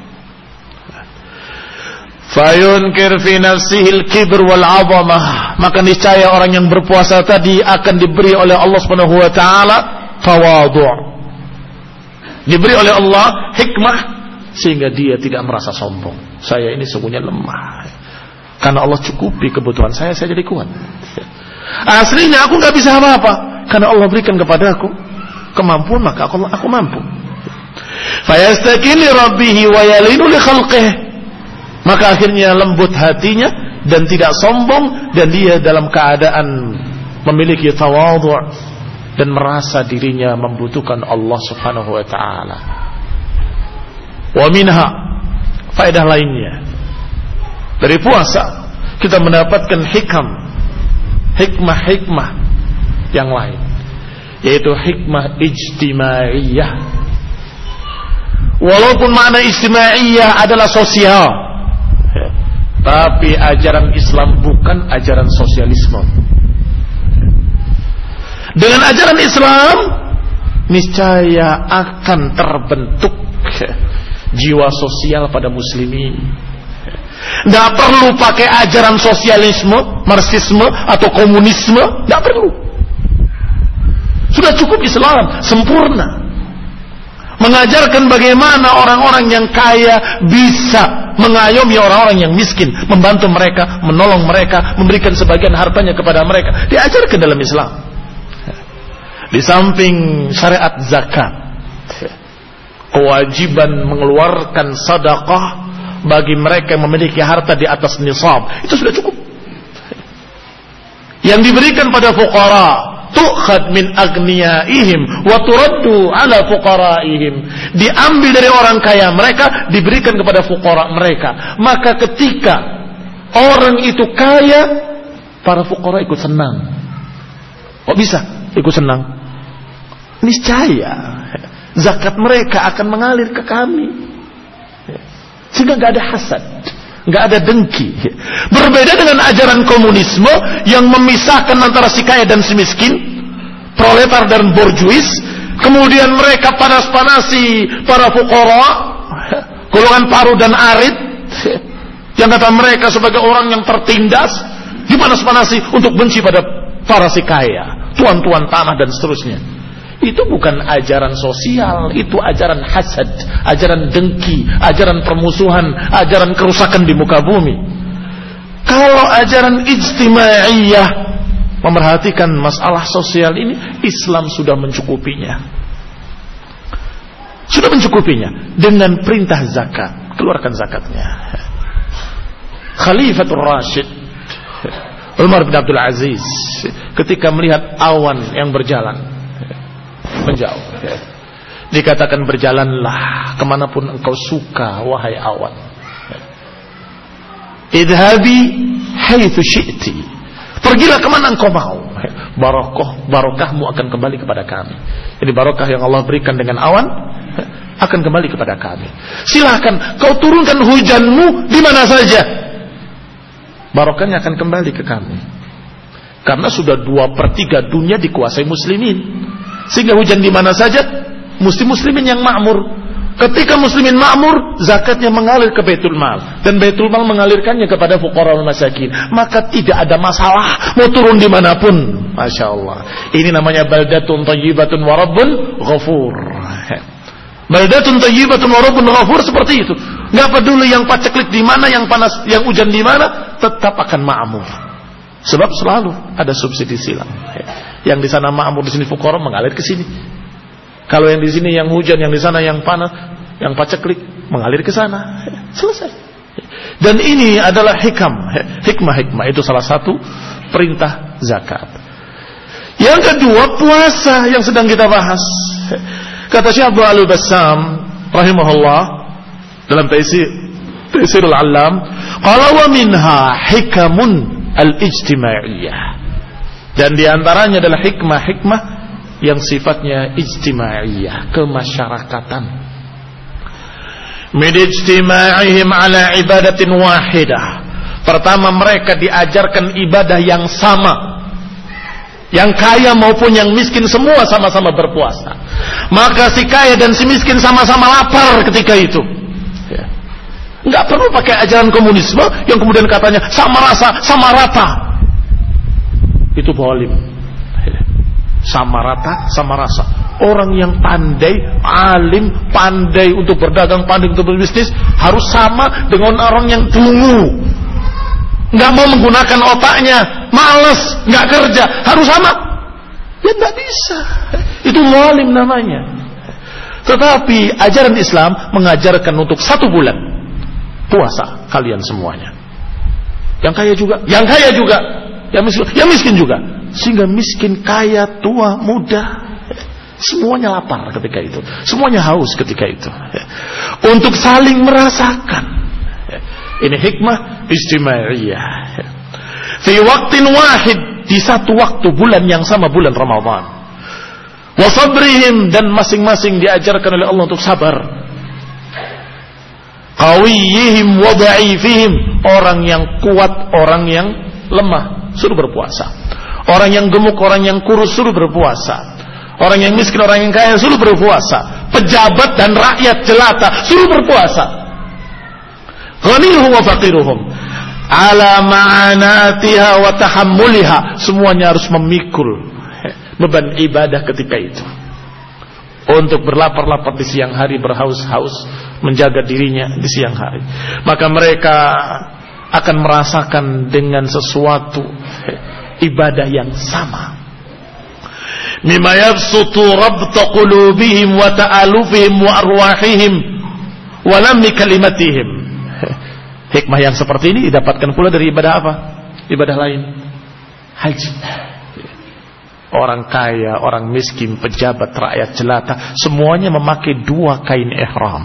Fayunkir fi nafsihil kibr wal 'azamah. Maka niscaya orang yang berpuasa tadi akan diberi oleh Allah Subhanahu wa taala tawadhu'. Diberi oleh Allah hikmah sehingga dia tidak merasa sombong. Saya ini sungguhnya lemah. Karena Allah cukupi kebutuhan saya, saya jadi kuat. Aslinya aku nggak bisa apa-apa. Karena Allah berikan kepadaku kemampuan, maka aku, aku mampu. Fayastakini rabbihi wa yalinu li khalqih. Maka akhirnya lembut hatinya dan tidak sombong, dan dia dalam keadaan memiliki tawadhu' dan merasa dirinya membutuhkan Allah Subhanahu wa taala. Wa minha, faedah lainnya dari puasa kita mendapatkan hikam, hikmah-hikmah yang lain, yaitu hikmah ijtimaiyah. Walaupun makna ijtimaiyah adalah sosial, tapi ajaran Islam bukan ajaran sosialisme. Dengan ajaran Islam niscaya akan terbentuk jiwa sosial pada muslimin. Tidak perlu pakai ajaran sosialisme, marxisme atau komunisme, tidak perlu. Sudah cukup Islam sempurna, mengajarkan bagaimana orang-orang yang kaya bisa mengayomi orang-orang yang miskin, membantu mereka, menolong mereka, memberikan sebagian hartanya kepada mereka. Diajarkan dalam Islam. Di samping syariat zakat, kewajiban mengeluarkan sedekah bagi mereka yang memiliki harta di atas nisab, itu sudah cukup. Yang diberikan pada fuqara, tu'khad min agniyaihim wa turaddu ala fuqaraihim, diambil dari orang kaya mereka, diberikan kepada fuqara mereka. Maka ketika orang itu kaya, para fuqara ikut senang. Kok bisa ikut senang? Niscaya zakat mereka akan mengalir ke kami, sehingga nggak ada hasad, nggak ada dengki. Berbeda dengan ajaran komunisme yang memisahkan antara si kaya dan si miskin, proletar dan borjuis. Kemudian mereka panas-panasi para fuqara, golongan paruh dan arit, yang kata mereka sebagai orang yang tertindas, dipanas-panasi untuk benci pada para si kaya, tuan-tuan tanah dan seterusnya. Itu bukan ajaran sosial, itu ajaran hasad, ajaran dengki, ajaran permusuhan, ajaran kerusakan di muka bumi. Kalau ajaran ijtimaiyah, memerhatikan masalah sosial ini, Islam sudah mencukupinya. Sudah mencukupinya dengan perintah zakat, keluarkan zakatnya. Khalifatul Rashid Umar bin Abdul Aziz ketika melihat awan yang berjalan menjauh, dikatakan berjalanlah kemanapun engkau suka wahai awan, idhabi haitsu syi'ti, pergilah kemana engkau mau, barokah barokahmu akan kembali kepada kami. Jadi barokah yang Allah berikan dengan awan akan kembali kepada kami. Silahkan kau turunkan hujanmu di mana saja, barokahnya akan kembali ke kami. Karena sudah dua per tiga dunia dikuasai muslimin, sehingga hujan di mana saja muslim muslimin yang makmur. Ketika muslimin makmur, zakatnya mengalir ke Baitul Mal, dan Baitul Mal mengalirkannya kepada fuqara wal masakin. Maka tidak ada masalah mau turun dimanapun. Masya Allah. Ini namanya baldatun thayyibatun wa rabbun ghafur. Baldatun thayyibatun wa rabbun ghafur, seperti itu. Nggak peduli yang paceklik di mana, yang panas, yang hujan di mana, tetap akan makmur. Sebab selalu ada subsidi silang. Yang di sana makmur, di sini fuqara, mengalir ke sini. Kalau yang di sini yang hujan, yang di sana yang panas, yang paceklik, mengalir ke sana. Selesai. Dan ini adalah hikam, hikmah-hikmah. Itu salah satu perintah zakat. Yang kedua, puasa yang sedang kita bahas. Kata Syekh Abdul Al-Bassam rahimahullah dalam Taisir Taisirul Alam, qala wa minha hikamun al-ijtimaiyah. Dan diantaranya adalah hikmah-hikmah yang sifatnya ijtimaiyah, kemasyarakatan. Min ijtimaihim ala ibadatin wahidah. Pertama, mereka diajarkan ibadah yang sama. Yang kaya maupun yang miskin semua sama-sama berpuasa. Maka si kaya dan si miskin sama-sama lapar ketika itu. Ya. Nggak perlu pakai ajaran komunisme yang kemudian katanya sama rasa, sama rata. Itu zalim. Sama rata, sama rasa. Orang yang pandai, alim, pandai untuk berdagang, pandai untuk berbisnis, harus sama dengan orang yang dungu, nggak mau menggunakan otaknya, malas, nggak kerja, harus sama. Ya tidak bisa. Itu zalim namanya. Tetapi ajaran Islam mengajarkan untuk satu bulan puasa kalian semuanya. Yang kaya juga, yang kaya juga, yang miskin, yang miskin juga. Sehingga miskin, kaya, tua, muda, semuanya lapar ketika itu. Semuanya haus ketika itu. Untuk saling merasakan. Ini hikmah istimaiyah. Fi waqtin wahid, di satu waktu bulan yang sama, bulan Ramadan. Wa sabrihim, dan masing-masing diajarkan oleh Allah untuk sabar. Qawiyihim wa dha'ifihim, orang yang kuat, orang yang lemah suruh berpuasa. Orang yang gemuk, orang yang kurus suruh berpuasa. Orang yang miskin, orang yang kaya suruh berpuasa. Pejabat dan rakyat jelata suruh berpuasa. Ghaniruhum wa faqiruhum ala ma'anatiha wa tahammuliha, semuanya harus memikul beban ibadah ketika itu. Untuk berlapar-lapar di siang hari, berhaus-haus menjaga dirinya di siang hari. Maka mereka akan merasakan dengan sesuatu ibadah yang sama. Mimma yabsutu rabta qulubihim wa ta'alufihim wa arwahihim wa lammi kalimatihim. Hikmah yang seperti ini didapatkan pula dari ibadah apa? Ibadah lain, haji. Orang kaya, orang miskin, pejabat, rakyat jelata, semuanya memakai dua kain ihram.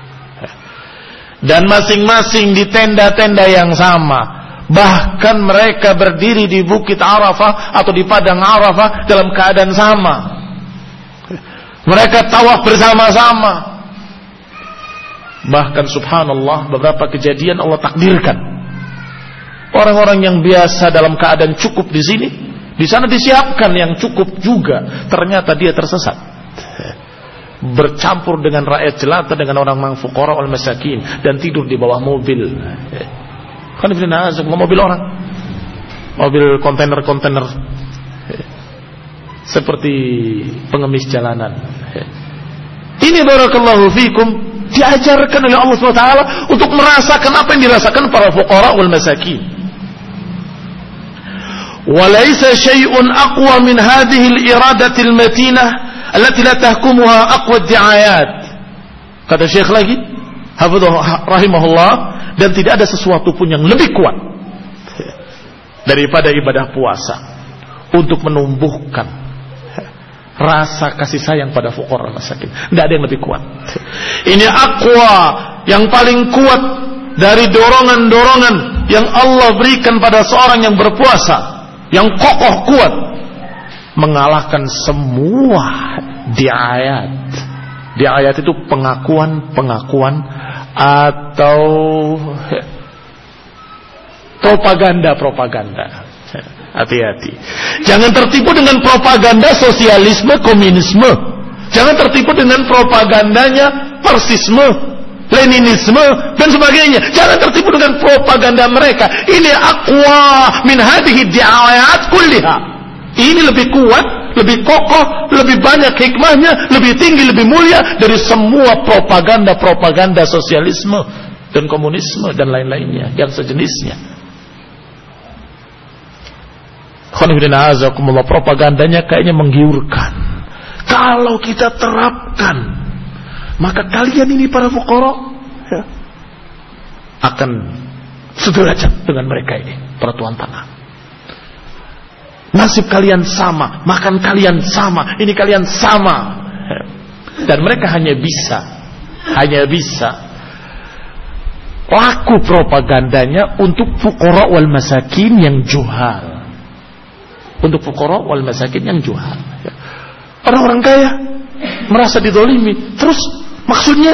Dan masing-masing di tenda-tenda yang sama. Bahkan mereka berdiri di bukit Arafah atau di padang Arafah dalam keadaan sama. Mereka tawaf bersama-sama. Bahkan subhanallah, beberapa kejadian Allah takdirkan. Orang-orang yang biasa dalam keadaan cukup di sini, di sana disiapkan yang cukup juga. Ternyata dia tersesat, bercampur dengan rakyat jelata, dengan orang fuqara wal masakin, dan tidur di bawah mobil. Kan mobil orang, mobil kontainer-kontainer, seperti pengemis jalanan. Ini barakallahu fikum, diajarkan oleh Allah subhanahu wa taala untuk merasakan apa yang dirasakan para fuqara wal masakin. Walaysa syai'un aqwa min hadhihi al-iradati al-matinah allati la tahkumuha aqwa ad-di'ayat. Kata Syekh lagi, hafidhahu rahimahullah, dan tidak ada sesuatu pun yang lebih kuat daripada ibadah puasa untuk menumbuhkan rasa kasih sayang pada fuqara masakin. Tidak ada yang lebih kuat. Ini aqwa, yang paling kuat dari dorongan-dorongan yang Allah berikan pada seorang yang berpuasa, yang kokoh kuat, mengalahkan semua diayat. Diayat itu pengakuan-pengakuan atau propaganda-propaganda. Hati-hati. Jangan tertipu dengan propaganda sosialisme, komunisme. Jangan tertipu dengan propagandanya Marxisme, Leninisme dan sebagainya. Jangan tertipu dengan propaganda mereka. Ini aqwa min hadhihi di'ayat kulliha. Ini lebih kuat, lebih kokoh, lebih banyak hikmahnya, lebih tinggi, lebih mulia dari semua propaganda-propaganda sosialisme dan komunisme dan lain-lainnya yang sejenisnya. Propagandanya kayaknya menggiurkan. Kalau kita terapkan, maka kalian ini para fuqara ya, akan sederajat dengan mereka ini, para tuan tanah. Nasib kalian sama, makan kalian sama, ini kalian sama. Dan mereka hanya bisa, hanya bisa laku propagandanya untuk fuqara wal masakin yang juhal. Untuk fuqara wal masakin yang juhal. Orang-orang kaya merasa didolimi, terus maksudnya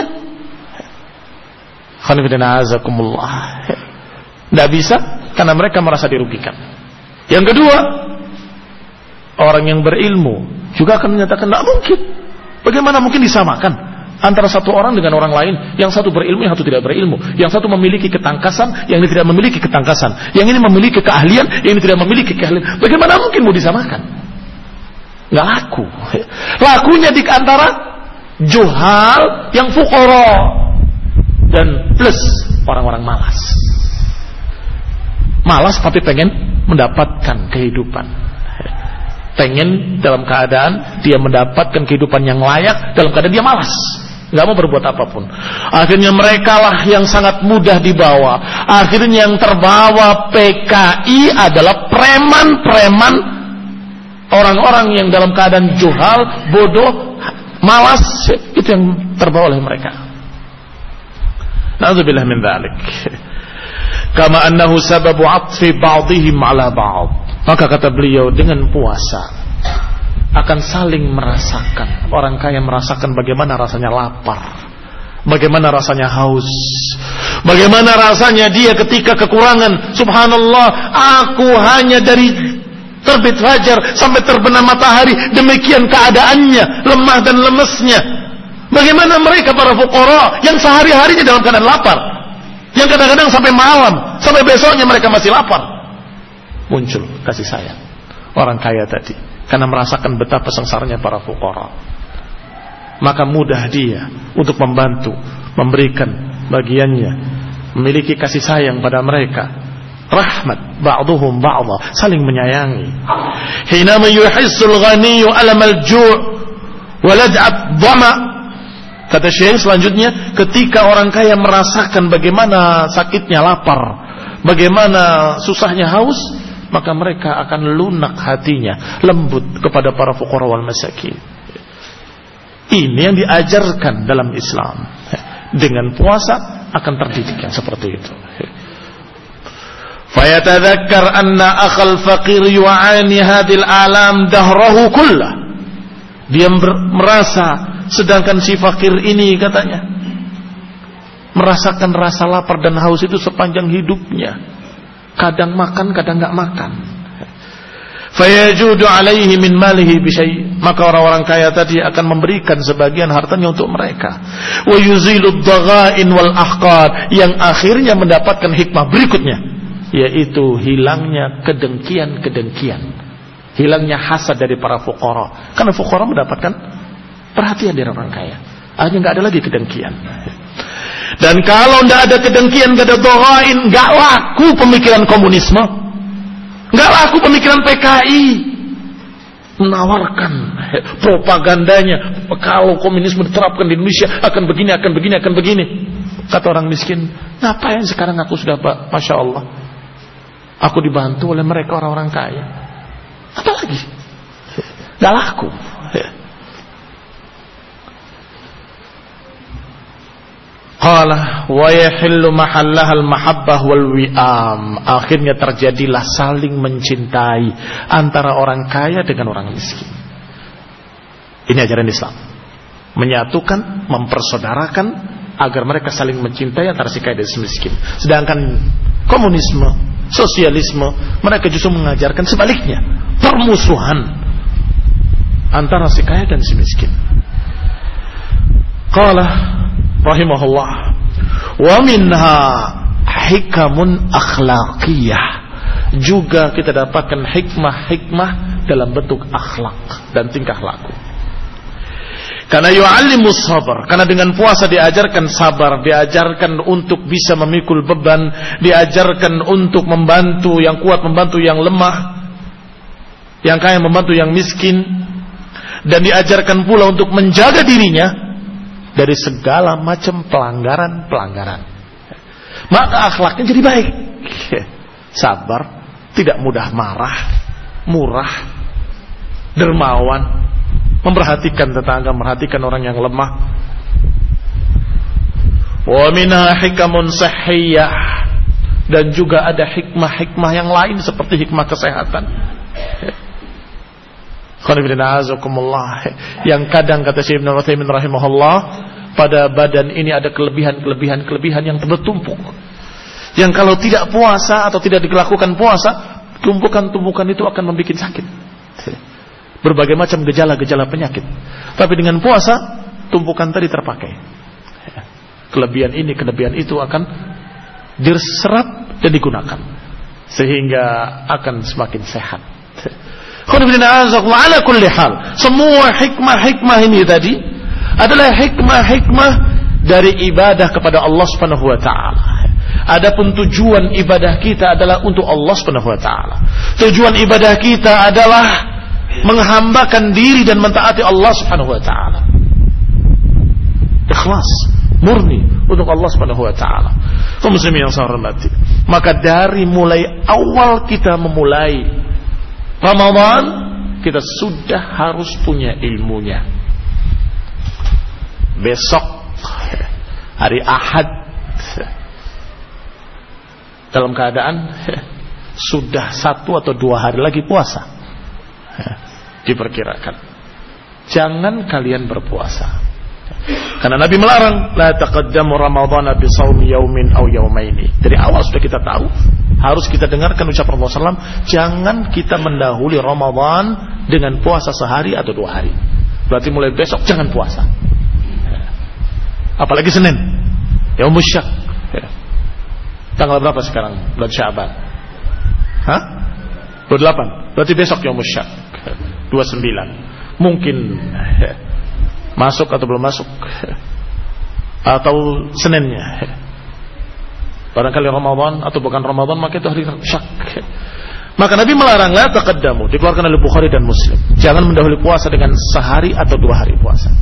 tidak bisa karena mereka merasa dirugikan. Yang kedua, orang yang berilmu juga akan menyatakan tidak mungkin. Bagaimana mungkin disamakan antara satu orang dengan orang lain? Yang satu berilmu, yang satu tidak berilmu. Yang satu memiliki ketangkasan, yang ini tidak memiliki ketangkasan. Yang ini memiliki keahlian, yang ini tidak memiliki keahlian. Bagaimana mungkin mau disamakan? Nggak laku. Lakunya di antara juhal yang fuqara dan plus orang-orang malas. Malas tapi pengen mendapatkan kehidupan. pengen dalam keadaan dia mendapatkan kehidupan yang layak dalam keadaan dia malas, nggak mau berbuat apapun. Akhirnya mereka lah yang sangat mudah dibawa. Akhirnya yang terbawa P K I adalah preman-preman, orang-orang yang dalam keadaan juhal, bodoh, malas, itu yang terbawa oleh mereka. Na'udzubillah min dzalik. Kama annahu sababu 'athfi ba'dihim 'ala ba'd. Maka kata beliau, dengan puasa akan saling merasakan. Orang kaya merasakan bagaimana rasanya lapar, bagaimana rasanya haus, bagaimana rasanya dia ketika kekurangan. Subhanallah, aku hanya dari terbit fajar sampai terbenam matahari, demikian keadaannya, lemah dan lemesnya. Bagaimana mereka para fuqara yang sehari-harinya dalam keadaan lapar, yang kadang-kadang sampai malam, sampai besoknya mereka masih lapar. Muncul kasih sayang orang kaya tadi karena merasakan betapa sengsaranya para fuqara. Maka mudah dia untuk membantu, memberikan bagiannya, memiliki kasih sayang pada mereka. Rahmat ba'duhum ba'dha, saling menyayangi. Hinama yuhissul ghaniyyu alamal ju' wa lad'at dhama. Kata Syekh selanjutnya, ketika orang kaya merasakan bagaimana sakitnya lapar, bagaimana susahnya haus, maka mereka akan lunak hatinya, lembut kepada para fuqara wal masakin. Ini yang diajarkan dalam Islam. Dengan puasa akan terdidik yang seperti itu. Fayatadzakkar anna akhal faqir yu'ani hadhil alam dahrahu kullah. Dia merasa, sedangkan si fakir ini katanya merasakan rasa lapar dan haus itu sepanjang hidupnya. Kadang makan, kadang enggak makan. Fayajudu alaihi min malihi bisyai'. Maka orang-orang kaya tadi akan memberikan sebagian hartanya untuk mereka. Wa yuzilu ad-dhaghain wal ahqar, yang akhirnya mendapatkan hikmah berikutnya, yaitu hilangnya kedengkian-kedengkian, hilangnya hasad dari para fuqara. Karena fuqara mendapatkan perhatian dari orang kaya, akhirnya nggak ada lagi kedengkian. Dan kalau nggak ada kedengkian, nggak ada dhaghain, nggak laku pemikiran komunisme, nggak laku pemikiran P K I menawarkan propagandanya, kalau komunisme diterapkan di Indonesia akan begini, akan begini, akan begini. Kata orang miskin, ngapain sekarang aku sudah, masya Allah, aku dibantu oleh mereka orang-orang kaya, apa lagi? Nggak laku. Qala wa yahillu mahallaha al-mahabbah wal wi'am. Akhirnya terjadilah saling mencintai antara orang kaya dengan orang miskin. Ini ajaran Islam, menyatukan, mempersaudarakan agar mereka saling mencintai antara si kaya dan si miskin. Sedangkan komunisme, sosialisme, mereka justru mengajarkan sebaliknya, permusuhan antara si kaya dan si miskin. Qala rahimahullah, wa minha hikamun akhlaqiyah. Juga kita dapatkan hikmah-hikmah dalam bentuk akhlak dan tingkah laku. Karena yu'allimus sabar, karena dengan puasa diajarkan sabar, diajarkan untuk bisa memikul beban, diajarkan untuk membantu yang kuat, membantu yang lemah, yang kaya membantu yang miskin, dan diajarkan pula untuk menjaga dirinya dari segala macam pelanggaran-pelanggaran. Maka akhlaknya jadi baik. Sabar, tidak mudah marah, murah, dermawan, memperhatikan tetangga, memperhatikan orang yang lemah. Wa minha hikamun sahhiyah, dan juga ada hikmah-hikmah yang lain seperti hikmah kesehatan. Yang kadang kata Syekh Ibnu Utsaimin rahimahullah, pada badan ini ada kelebihan-kelebihan kelebihan yang bertumpuk, yang kalau tidak puasa atau tidak dilakukan puasa, tumpukan-tumpukan itu akan membuat sakit, berbagai macam gejala-gejala penyakit. Tapi dengan puasa, tumpukan tadi terpakai, kelebihan ini, kelebihan itu akan diserap dan digunakan, sehingga akan semakin sehat. Ala kulli hal, semua hikmah-hikmah ini tadi adalah hikmah-hikmah dari ibadah kepada Allah Subhanahu wa taala. Adapun tujuan ibadah kita adalah untuk Allah Subhanahu wa taala. Tujuan ibadah kita adalah menghambakan diri dan mentaati Allah Subhanahu wa taala. Ikhlas, murni untuk Allah Subhanahu wa taala. Kaum muslimin yang saya hormati, maka dari mulai awal kita memulai Ramadan, kita sudah harus punya ilmunya. Besok hari Ahad dalam keadaan sudah satu atau dua hari lagi puasa, diperkirakan. Jangan kalian berpuasa, karena Nabi melarang la taqaddamu ramadhana bi shaumi yaumin aw yaumaini. Dari awal sudah kita tahu, harus kita dengarkan ucapan Rasulullah sallallahu alaihi wasallam, jangan kita mendahului Ramadan dengan puasa sehari atau dua hari. Berarti mulai besok jangan puasa. Apalagi Senin, Yaumus Syak. Tanggal berapa sekarang? Bulan Sya'ban. Hah? dua puluh delapan. Berarti besok Yaumus Syak. dua puluh sembilan. Mungkin masuk atau belum masuk, atau Seninnya. Barangkali Ramadan atau bukan Ramadan, maka itu hari Syak. Maka Nabi melarang la taqaddamu, dikeluarkan oleh Bukhari dan Muslim. Jangan mendahului puasa dengan sehari atau dua hari puasa.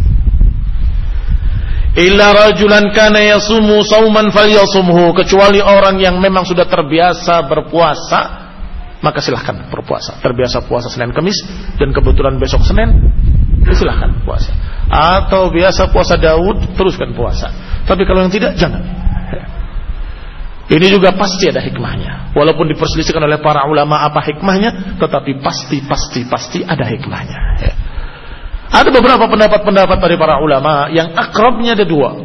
Illa rajulan kana yasumu sauman falyasumhu, kecuali orang yang memang sudah terbiasa berpuasa, maka silahkan berpuasa. Terbiasa puasa Senin Kamis dan kebetulan besok Senin, silahkan puasa. Atau biasa puasa Daud, teruskan puasa. Tapi kalau yang tidak, jangan. Ini juga pasti ada hikmahnya. Walaupun diperselisihkan oleh para ulama apa hikmahnya, tetapi pasti, pasti, pasti ada hikmahnya. Ada beberapa pendapat-pendapat dari para ulama yang akrabnya ada dua.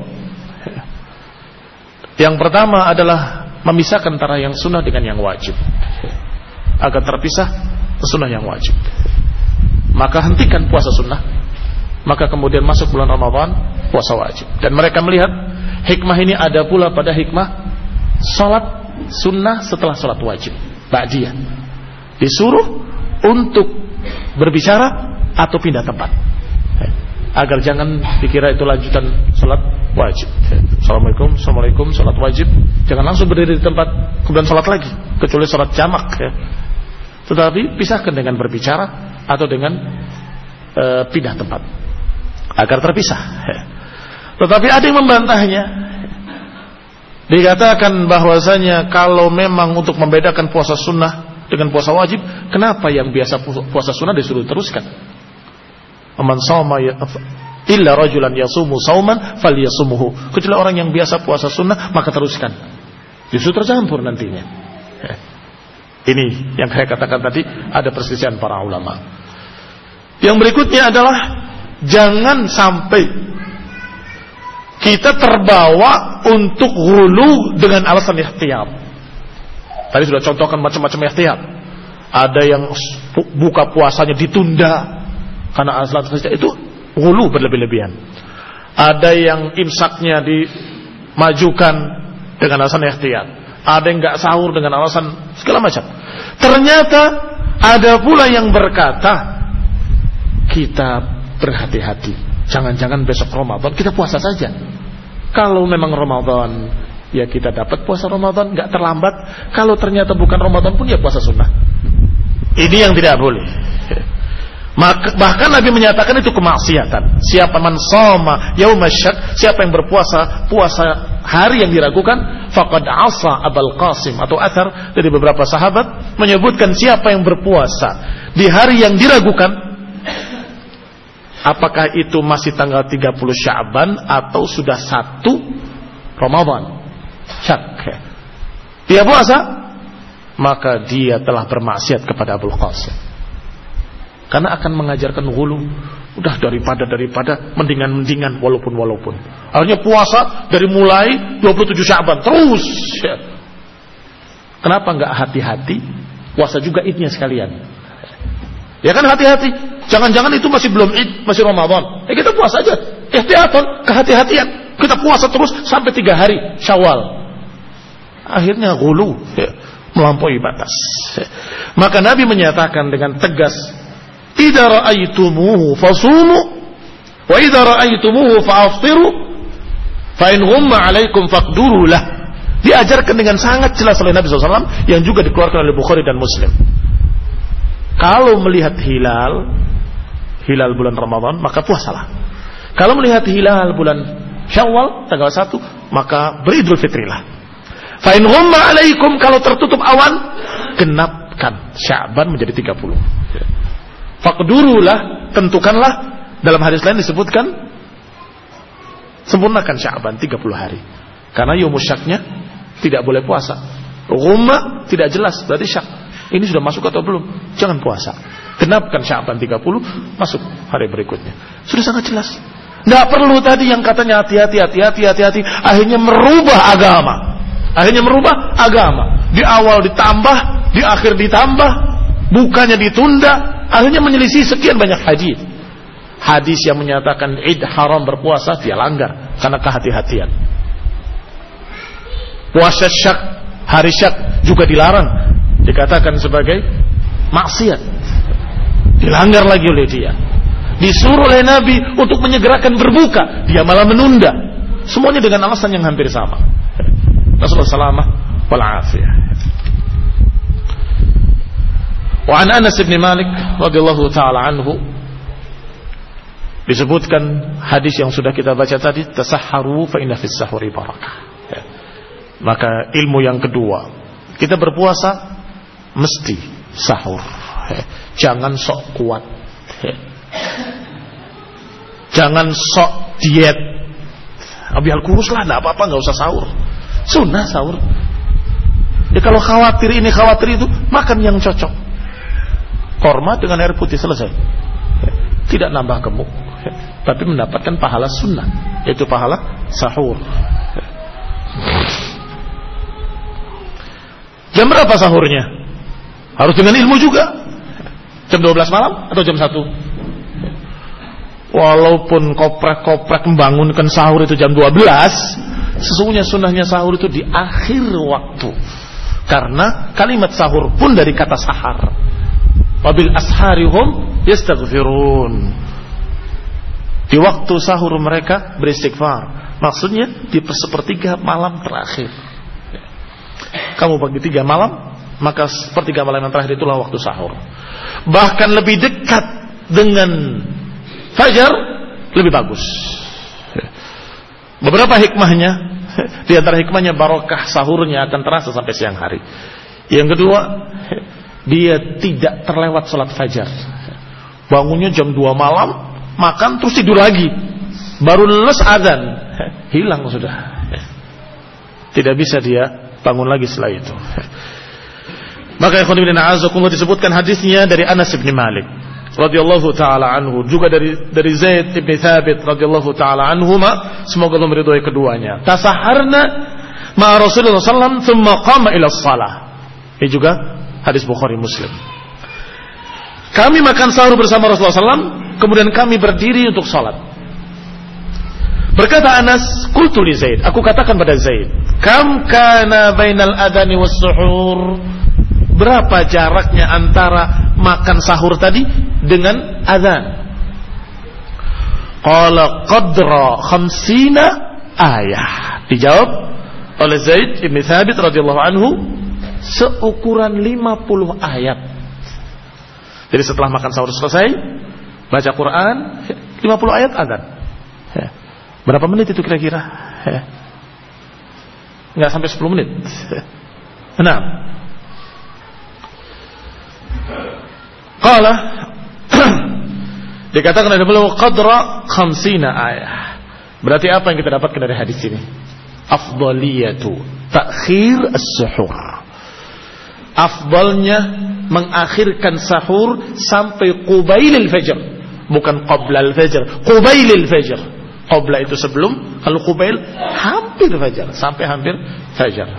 Yang pertama adalah memisahkan antara yang sunnah dengan yang wajib, agar terpisah sunnah yang wajib. Maka hentikan puasa sunnah, maka kemudian masuk bulan Ramadan puasa wajib. Dan mereka melihat hikmah ini ada pula pada hikmah salat sunnah setelah salat wajib, ba'diyah. Disuruh untuk berbicara atau pindah tempat, agar jangan dikira itu lanjutan salat wajib. Assalamualaikum, assalamualaikum, salat wajib. Jangan langsung berdiri di tempat kemudian salat lagi, kecuali salat jamak ya. Tetapi pisahkan dengan berbicara atau dengan e, pindah tempat, agar terpisah. Tetapi ada yang membantahnya. Dikatakan bahwasanya kalau memang untuk membedakan puasa sunnah dengan puasa wajib, kenapa yang biasa puasa sunnah disuruh teruskan? Man shoma illa rajulan yasumu sauman falyasumuhu, kecuali orang yang biasa puasa sunnah maka teruskan. Justru tercampur nantinya. Ini yang saya katakan tadi, ada perselisihan para ulama. Yang berikutnya adalah jangan sampai kita terbawa untuk ghulu dengan alasan ihtiyat. Tadi sudah contohkan macam-macam ihtiyat. Ada yang buka puasanya ditunda karena alasan ihtiyat, itu ghulu berlebih-lebihan. Ada yang imsaknya dimajukan dengan alasan ihtiyat. Ada yang enggak sahur dengan alasan segala macam. Ternyata ada pula yang berkata, kita berhati-hati, jangan-jangan besok Ramadan kita puasa saja. Kalau memang Ramadan, ya kita dapat puasa Ramadan, nggak terlambat. Kalau ternyata bukan Ramadan pun ya puasa sunnah. Ini yang tidak boleh. Maka, bahkan Nabi menyatakan itu kemaksiatan. Siapa man shoma yaumas syak, siapa yang berpuasa puasa hari yang diragukan, faqad asa Abul Qasim, atau athar dari beberapa sahabat menyebutkan siapa yang berpuasa di hari yang diragukan, apakah itu masih tanggal tiga puluh Sya'ban atau sudah satu Ramadan, syak, dia puasa, maka dia telah bermaksiat kepada Abul Qasim, karena akan mengajarkan ghulu. Udah daripada daripada mendingan-mendingan walaupun walaupun. Akhirnya puasa dari mulai dua puluh tujuh Sya'ban terus. Kenapa enggak hati-hati? Puasa juga idnya sekalian. Ya kan, hati-hati. Jangan-jangan itu masih belum id, masih Ramadan. Ya kita puasa aja. Ihtiyatan, kehati-hatian. Kita puasa terus sampai tiga hari Syawal. Akhirnya ghulu, ya, melampaui batas. Maka Nabi menyatakan dengan tegas, idza ra'aitumuhu fasumu wa idza ra'aitumuhu fa'aftiru fa in ghumma 'alaikum faqduru lah. Diajarkan dengan sangat jelas oleh Nabi sallallahu alaihi wasallam, yang juga dikeluarkan oleh Bukhari dan Muslim. Kalau melihat hilal, hilal bulan Ramadan, maka puasalah. Kalau melihat hilal bulan Syawal tanggal satu, maka beridul fitrilah. Fa in ghumma alaikum, kalau tertutup awan, genapkan Sya'ban menjadi tiga puluh. Faqdurulah, tentukanlah. Dalam hadis lain disebutkan sempurnakan Sya'ban tiga puluh hari. Karena yaumus syaknya tidak boleh puasa. Ghumma tidak jelas, berarti syak. Ini sudah masuk atau belum? Jangan puasa. Genapkan Sya'ban tiga puluh, masuk hari berikutnya. Sudah sangat jelas. Tidak perlu tadi yang katanya hati-hati, hati-hati, hati-hati. Akhirnya merubah agama. Akhirnya merubah agama. Di awal ditambah, di akhir ditambah, bukannya ditunda. Akhirnya menyelisih sekian banyak hadis. Hadis yang menyatakan Id haram berpuasa, dia langgar karena kehati-hatian. Puasa syak, hari syak juga dilarang, dikatakan sebagai maksiat. Dilanggar lagi oleh dia. Disuruh oleh Nabi untuk menyegerakan berbuka, dia malah menunda. Semuanya dengan alasan yang hampir sama. Rasulullah salamah wal afiyah. Wa an Anas bin Malik radhiyallahu taala anhu, disebutkan hadis yang sudah kita baca tadi, tasahharu fa inna fis sahuri barakah. Maka ilmu yang kedua, kita berpuasa mesti sahur. Jangan sok kuat. Jangan sok diet. Biar kurus lah, tidak apa-apa, nggak usah sahur. Sunnah sahur. Ya kalau khawatir ini khawatir itu, makan yang cocok. Korma dengan air putih, selesai. Tidak nambah gemuk, tapi mendapatkan pahala sunnah, yaitu pahala sahur. Jam berapa sahurnya? Harus dengan ilmu juga. Jam dua belas malam atau jam satu? Walaupun koprek-koprek membangunkan sahur itu jam dua belas, sesungguhnya sunnahnya sahur itu di akhir waktu. Karena kalimat sahur pun dari kata sahar. Wabil asharihum yastaghfirun. Di waktu sahur mereka beristighfar. Maksudnya di sepertiga malam terakhir. Kamu bagi tiga malam, maka sepertiga malam yang terakhir itulah waktu sahur. Bahkan lebih dekat dengan fajar, lebih bagus. Beberapa hikmahnya, di antara hikmahnya barokah sahurnya akan terasa sampai siang hari. Yang kedua, dia tidak terlewat sholat fajar. Bangunnya jam dua malam, makan terus tidur lagi, baru lulus azan, hilang sudah. Tidak bisa dia bangun lagi setelah itu. Maka ikhwan fillah a'azzakumullah, disebutkan hadisnya dari Anas bin Malik radhiyallahu taala anhu, juga dari dari Zaid bin Thabit radhiyallahu taala anhuma, semoga Allah meridhai keduanya. Tasaharna ma Rasulullah sallallahu alaihi wasallam thumma qama ila shalah. Ini juga hadis Bukhari Muslim. Kami makan sahur bersama Rasulullah sallallahu alaihi wasallam, kemudian kami berdiri untuk salat. Berkata Anas, qultu li Zaid, aku katakan pada Zaid, kam kana bainal adani was suhur? Berapa jaraknya antara makan sahur tadi dengan azan? Qala qadra khamsina ayah. Dijawab oleh Zaid bin Thabit radhiyallahu anhu, seukuran lima puluh ayat. Jadi setelah makan sahur selesai, baca Quran, lima puluh ayat azan. Berapa menit itu kira-kira? Enggak sampai sepuluh menit. Nah, qala dikatakan oleh beliau qadra khamsina ayah. Berarti apa yang kita dapatkan dari hadis ini? Afdaliyatu ta'khir as-suhur. Afdalnya mengakhirkan sahur sampai qubailil fajr, bukan qabla al-fajr, qubailil fajr. Qabla itu sebelum, kalau qubail hampir fajar, sampai hampir fajar.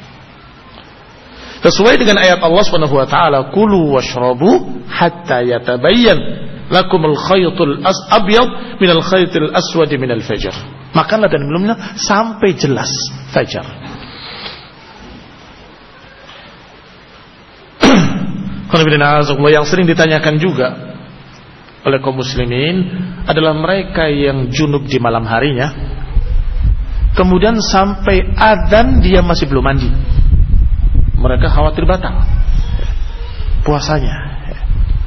Sesuai dengan ayat Allah Subhanahu wa taala, kulu washrabu hatta yatabayyan lakumul khaytul abyad minal khaytil aswad minal fajr. Makanlah dan minumlah sampai jelas fajar. Yang sering ditanyakan juga oleh kaum muslimin adalah mereka yang junub di malam harinya, kemudian sampai adzan dia masih belum mandi. Mereka khawatir batal puasanya.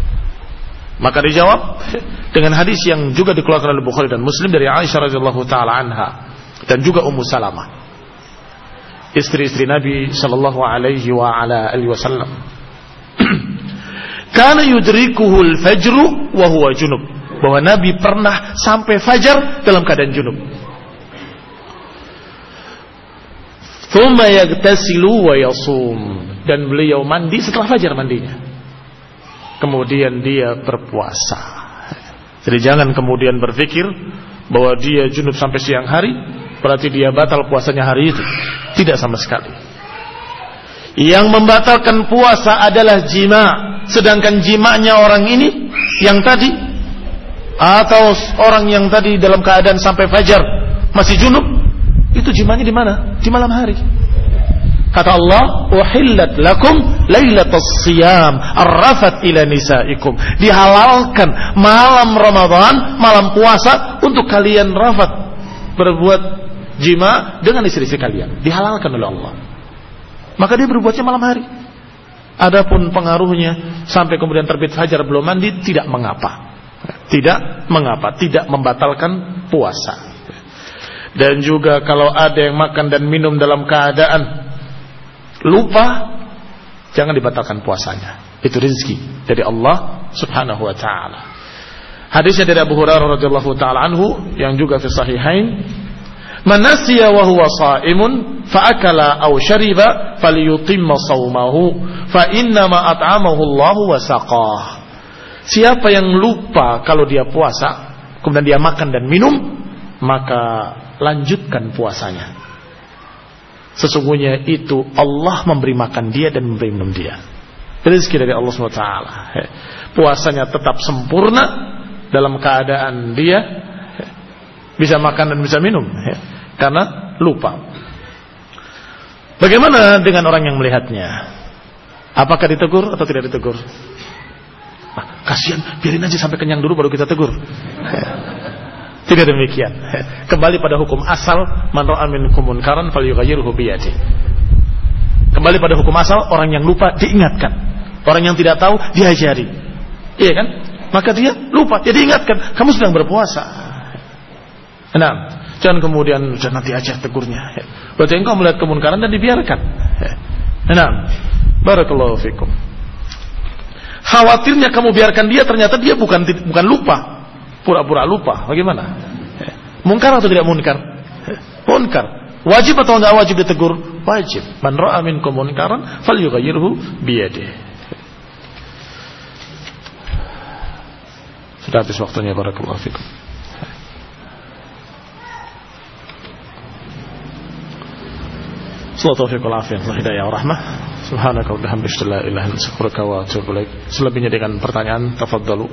Maka dijawab dengan hadis yang juga dikeluarkan oleh Bukhari dan Muslim dari Aisyah radhiyallahu taala anha dan juga Ummu Salamah, istri-istri Nabi sallallahu alaihi wa ala alihi wasallam. Kana yudrikuhu al-fajru wa huwa junub, bahwa Nabi pernah sampai fajar dalam keadaan junub. Thumma yagtasilu wa yasum, dan beliau mandi setelah fajar mandinya. Kemudian dia berpuasa. Jadi jangan kemudian berpikir bahwa dia junub sampai siang hari, berarti dia batal puasanya hari itu. Tidak sama sekali. Yang membatalkan puasa adalah jima. Sedangkan jimanya orang ini yang tadi, atau orang yang tadi dalam keadaan sampai fajar masih junub, itu jimanya di mana? Di malam hari. Kata Allah, uhillat lakum lailatas siyam arrafat ila nisaikum. Dihalalkan malam Ramadan, malam puasa untuk kalian rafat, berbuat jima dengan istri-istri kalian. Dihalalkan oleh Allah. Maka dia berbuatnya malam hari. Adapun pengaruhnya sampai kemudian terbit fajar belum mandi, tidak mengapa. Tidak mengapa, tidak membatalkan puasa. Dan juga kalau ada yang makan dan minum dalam keadaan lupa, jangan dibatalkan puasanya. Itu rezeki dari Allah Subhanahu wa taala. Hadisnya dari Abu Hurairah radhiyallahu taala anhu yang juga fi sahihain, "Man nasiya wa huwa shaimun fa akala aw shariba falyutimma shaumahu fa inna ma at'amahu Allah wa saqah." Siapa yang lupa kalau dia puasa, kemudian dia makan dan minum, maka lanjutkan puasanya. Sesungguhnya itu Allah memberi makan dia dan memberi minum dia. Rezeki dari Allah subhanahu wa taala. Puasanya tetap sempurna dalam keadaan dia bisa makan dan bisa minum, karena lupa. Bagaimana dengan orang yang melihatnya? Apakah ditegur atau tidak ditegur? Ah, kasihan, biarin aja sampai kenyang dulu baru kita tegur. Tidak demikian. Kembali pada hukum asal, man ra'a minkum munkaran falyughayyirhu biyadihi. Kembali pada hukum asal, orang yang lupa diingatkan, orang yang tidak tahu diajari. Iya kan? Maka dia lupa, dia diingatkan, kamu sedang berpuasa. Nah, jangan kemudian nanti aja tegurnya. Berarti engkau melihat kemunkaran dan dibiarkan. Nah, barakallahu fikum. Khawatirnya kamu biarkan dia, ternyata dia bukan bukan lupa. Pura-pura lupa, bagaimana? Munkar atau tidak munkar? Munkar. Wajib atau enggak wajib ditegur? Wajib. Man ra'a minkum munkaran falyughayyirhu biyadihi. Sudah habis waktunya, barakallahu fikum. Sallallahu alaihi wa sallam, hidayah wa rahmah. Subhanaka wa bihamdika la ilaha illa anta astaghfiruka wa atubu ilaik. Selebihnya dengan pertanyaan, tafadhalu.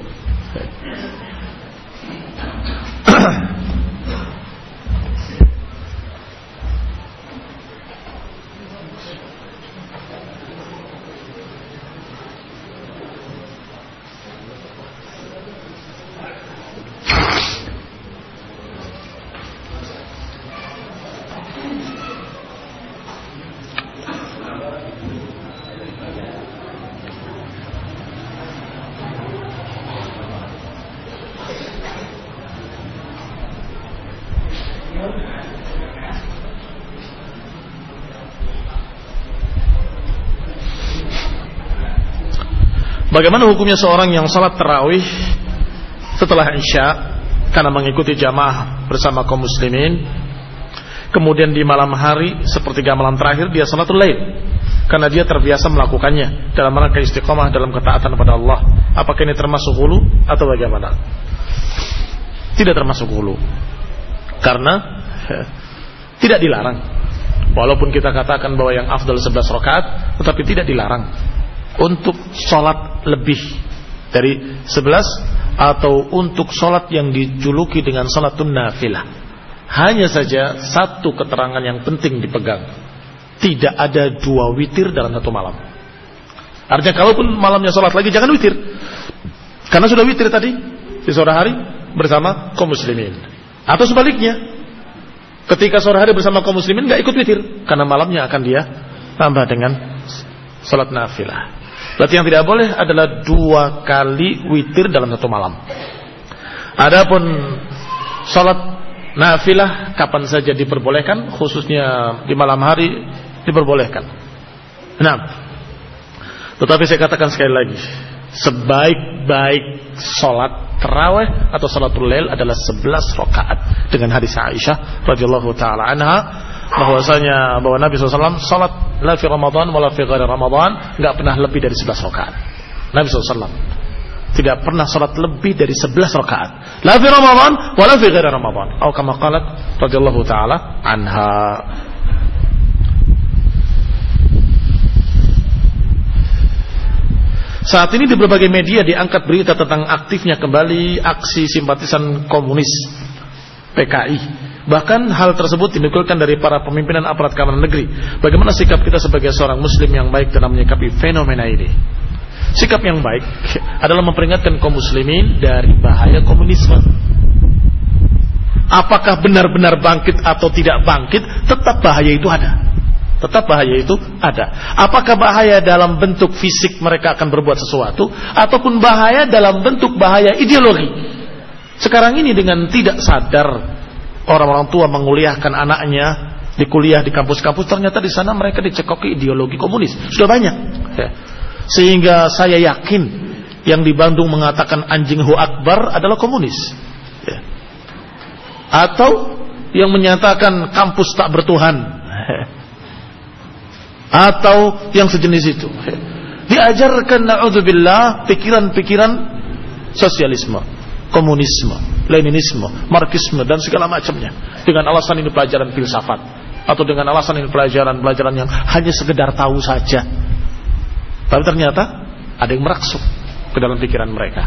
Bagaimana hukumnya seorang yang salat tarawih setelah Isya karena mengikuti jamaah bersama kaum muslimin, kemudian di malam hari sepertiga malam terakhir dia salatul lail karena dia terbiasa melakukannya dalam rangka istiqomah dalam ketaatan kepada Allah. Apakah ini termasuk hulu atau bagaimana? Tidak termasuk hulu, karena eh, tidak dilarang. Walaupun kita katakan bahwa yang afdal sebelas rakaat, tetapi tidak dilarang untuk sholat lebih dari sebelas, atau untuk sholat yang dijuluki dengan sholatun nafilah. Hanya saja satu keterangan yang penting dipegang, tidak ada dua witir dalam satu malam. Artinya kalaupun malamnya sholat lagi, jangan witir, karena sudah witir tadi di sore hari bersama kaum muslimin. Atau sebaliknya, ketika sore hari bersama kaum muslimin gak ikut witir, karena malamnya akan dia tambah dengan sholat nafilah. Berarti yang tidak boleh adalah dua kali witir dalam satu malam. Adapun salat nafilah kapan saja diperbolehkan, khususnya di malam hari diperbolehkan. Nah, tetapi saya katakan sekali lagi, sebaik-baik salat tarawih atau salatul lail adalah sebelas rakaat, dengan hadis Aisyah radhiyallahu taala anha bahwasanya bahwa Nabi shallallahu alaihi wasallam salat la fi Ramadan wala fi ghairi Ramadan enggak pernah lebih dari sebelas rakaat. Nabi shallallahu alaihi wasallam tidak pernah salat lebih dari sebelas rakaat, la fi Ramadan wala fi ghairi Ramadan, atau kama qalat radhiyallahu taala anha. Saat ini di berbagai media diangkat berita tentang aktifnya kembali aksi simpatisan komunis P K I. Bahkan hal tersebut dinukulkan dari para pemimpinan aparat keamanan negeri. Bagaimana sikap kita sebagai seorang muslim yang baik dalam menyikapi fenomena ini? Sikap yang baik adalah memperingatkan kaum muslimin dari bahaya komunisme. Apakah benar-benar bangkit atau tidak bangkit, tetap bahaya itu ada. Tetap bahaya itu ada. Apakah bahaya dalam bentuk fisik mereka akan berbuat sesuatu, ataupun bahaya dalam bentuk bahaya ideologi. Sekarang ini dengan tidak sadar orang-orang tua menguliahkan anaknya di kuliah di kampus-kampus, ternyata di sana mereka dicekoki ideologi komunis. Sudah banyak. Ya. Sehingga saya yakin yang di Bandung mengatakan anjing hu akbar adalah komunis. Ya. Atau yang menyatakan kampus tak bertuhan. Ya. Atau yang sejenis itu. Ya. Diajarkan na'udzubillah pikiran-pikiran sosialisme, komunisme, Leninisme, Marxisme dan segala macamnya, dengan alasan ini pelajaran filsafat, atau dengan alasan ini pelajaran-pelajaran yang hanya sekedar tahu saja. Tapi ternyata ada yang merasuk ke dalam pikiran mereka,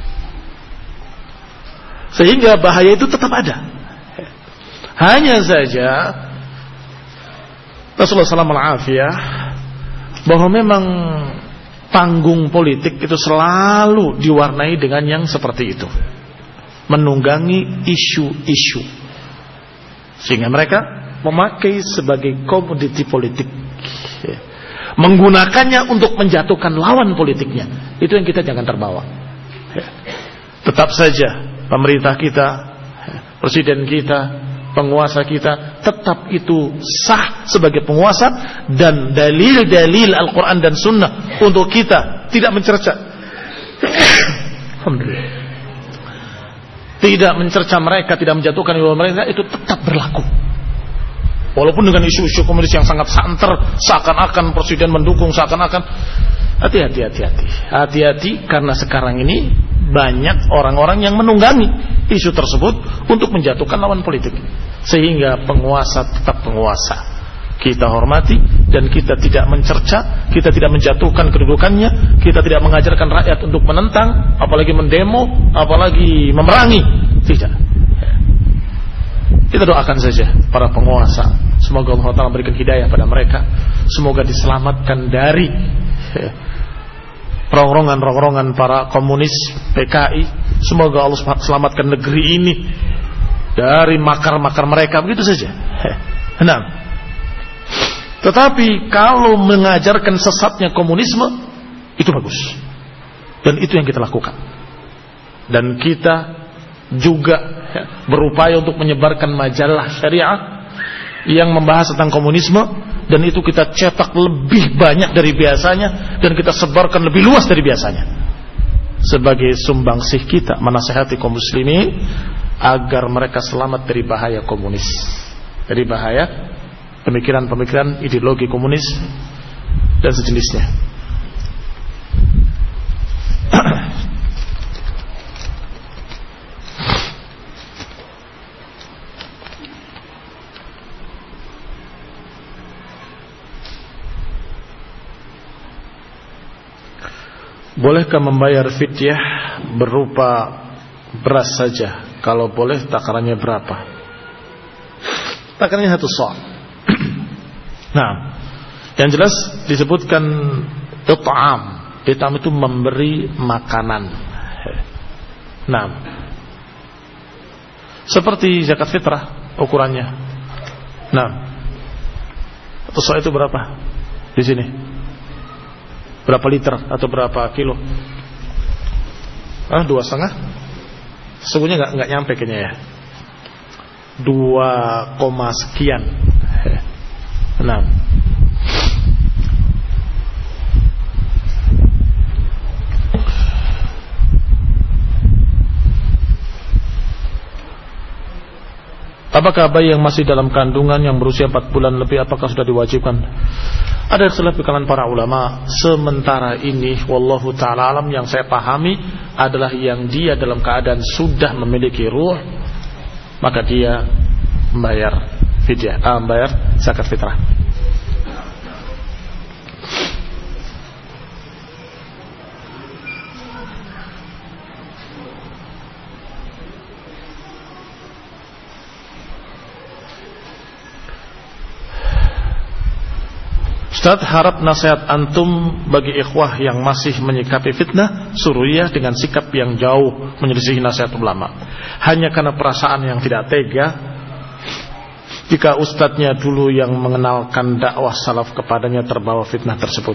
sehingga bahaya itu tetap ada. Hanya saja Rasulullah shallallahu alaihi wasallam bahwa memang panggung politik itu selalu diwarnai dengan yang seperti itu, menunggangi isu-isu, sehingga mereka memakai sebagai komoditi politik, menggunakannya untuk menjatuhkan lawan politiknya. Itu yang kita jangan terbawa. Tetap saja pemerintah kita, presiden kita, penguasa kita, tetap itu sah sebagai penguasa, dan dalil-dalil Al-Quran dan Sunnah untuk kita tidak mencerca Alhamdulillah tidak mencerca mereka, tidak menjatuhkan ilmu mereka, itu tetap berlaku. Walaupun dengan isu-isu komunis yang sangat santer, seakan-akan presiden mendukung, seakan-akan. Hati-hati, hati-hati, hati-hati, karena sekarang ini banyak orang-orang yang menunggangi isu tersebut untuk menjatuhkan lawan politik, sehingga penguasa tetap penguasa. Kita hormati dan kita tidak mencerca, kita tidak menjatuhkan kedudukannya, kita tidak mengajarkan rakyat untuk menentang, apalagi mendemo, apalagi memerangi. Tidak. Kita doakan saja para penguasa, semoga Allah Ta'ala berikan hidayah pada mereka, semoga diselamatkan dari rongrongan-rongrongan para komunis P K I, semoga Allah selamatkan negeri ini dari makar-makar mereka. Begitu saja. Nah, tetapi kalau mengajarkan sesatnya komunisme, itu bagus, dan itu yang kita lakukan. Dan kita juga ya, berupaya untuk menyebarkan majalah syariah yang membahas tentang komunisme, dan itu kita cetak lebih banyak dari biasanya, dan kita sebarkan lebih luas dari biasanya, sebagai sumbangsih kita menasihati kaum muslimin agar mereka selamat dari bahaya komunis, dari bahaya pemikiran-pemikiran ideologi komunis dan sejenisnya. Bolehkah membayar fidyah berupa beras saja? Kalau boleh, takarannya berapa? Takarannya satu sa'. Nah, yang jelas disebutkan it'am. It'am itu memberi makanan. Nah, seperti zakat fitrah ukurannya. Nah, satu sa' itu berapa? Di sini Berapa liter atau berapa kilo? Ah, dua setengah? Sesungguhnya nggak nggak nyampe kayaknya ya. Dua koma sekian. Enam. Apakah bayi yang masih dalam kandungan yang berusia empat bulan lebih apakah sudah diwajibkan? Ada khilaf di kalangan para ulama. Sementara ini wallahu taala alam, yang saya pahami adalah yang dia dalam keadaan sudah memiliki ruh, maka dia membayar fidyah, ah, membayar zakat fitrah. Ustaz, harap nasihat antum bagi ikhwah yang masih menyikapi fitnah sururiyah dengan sikap yang jauh menyelisihi nasihat ulama, hanya karena perasaan yang tidak tega jika ustadznya dulu yang mengenalkan dakwah salaf kepadanya terbawa fitnah tersebut.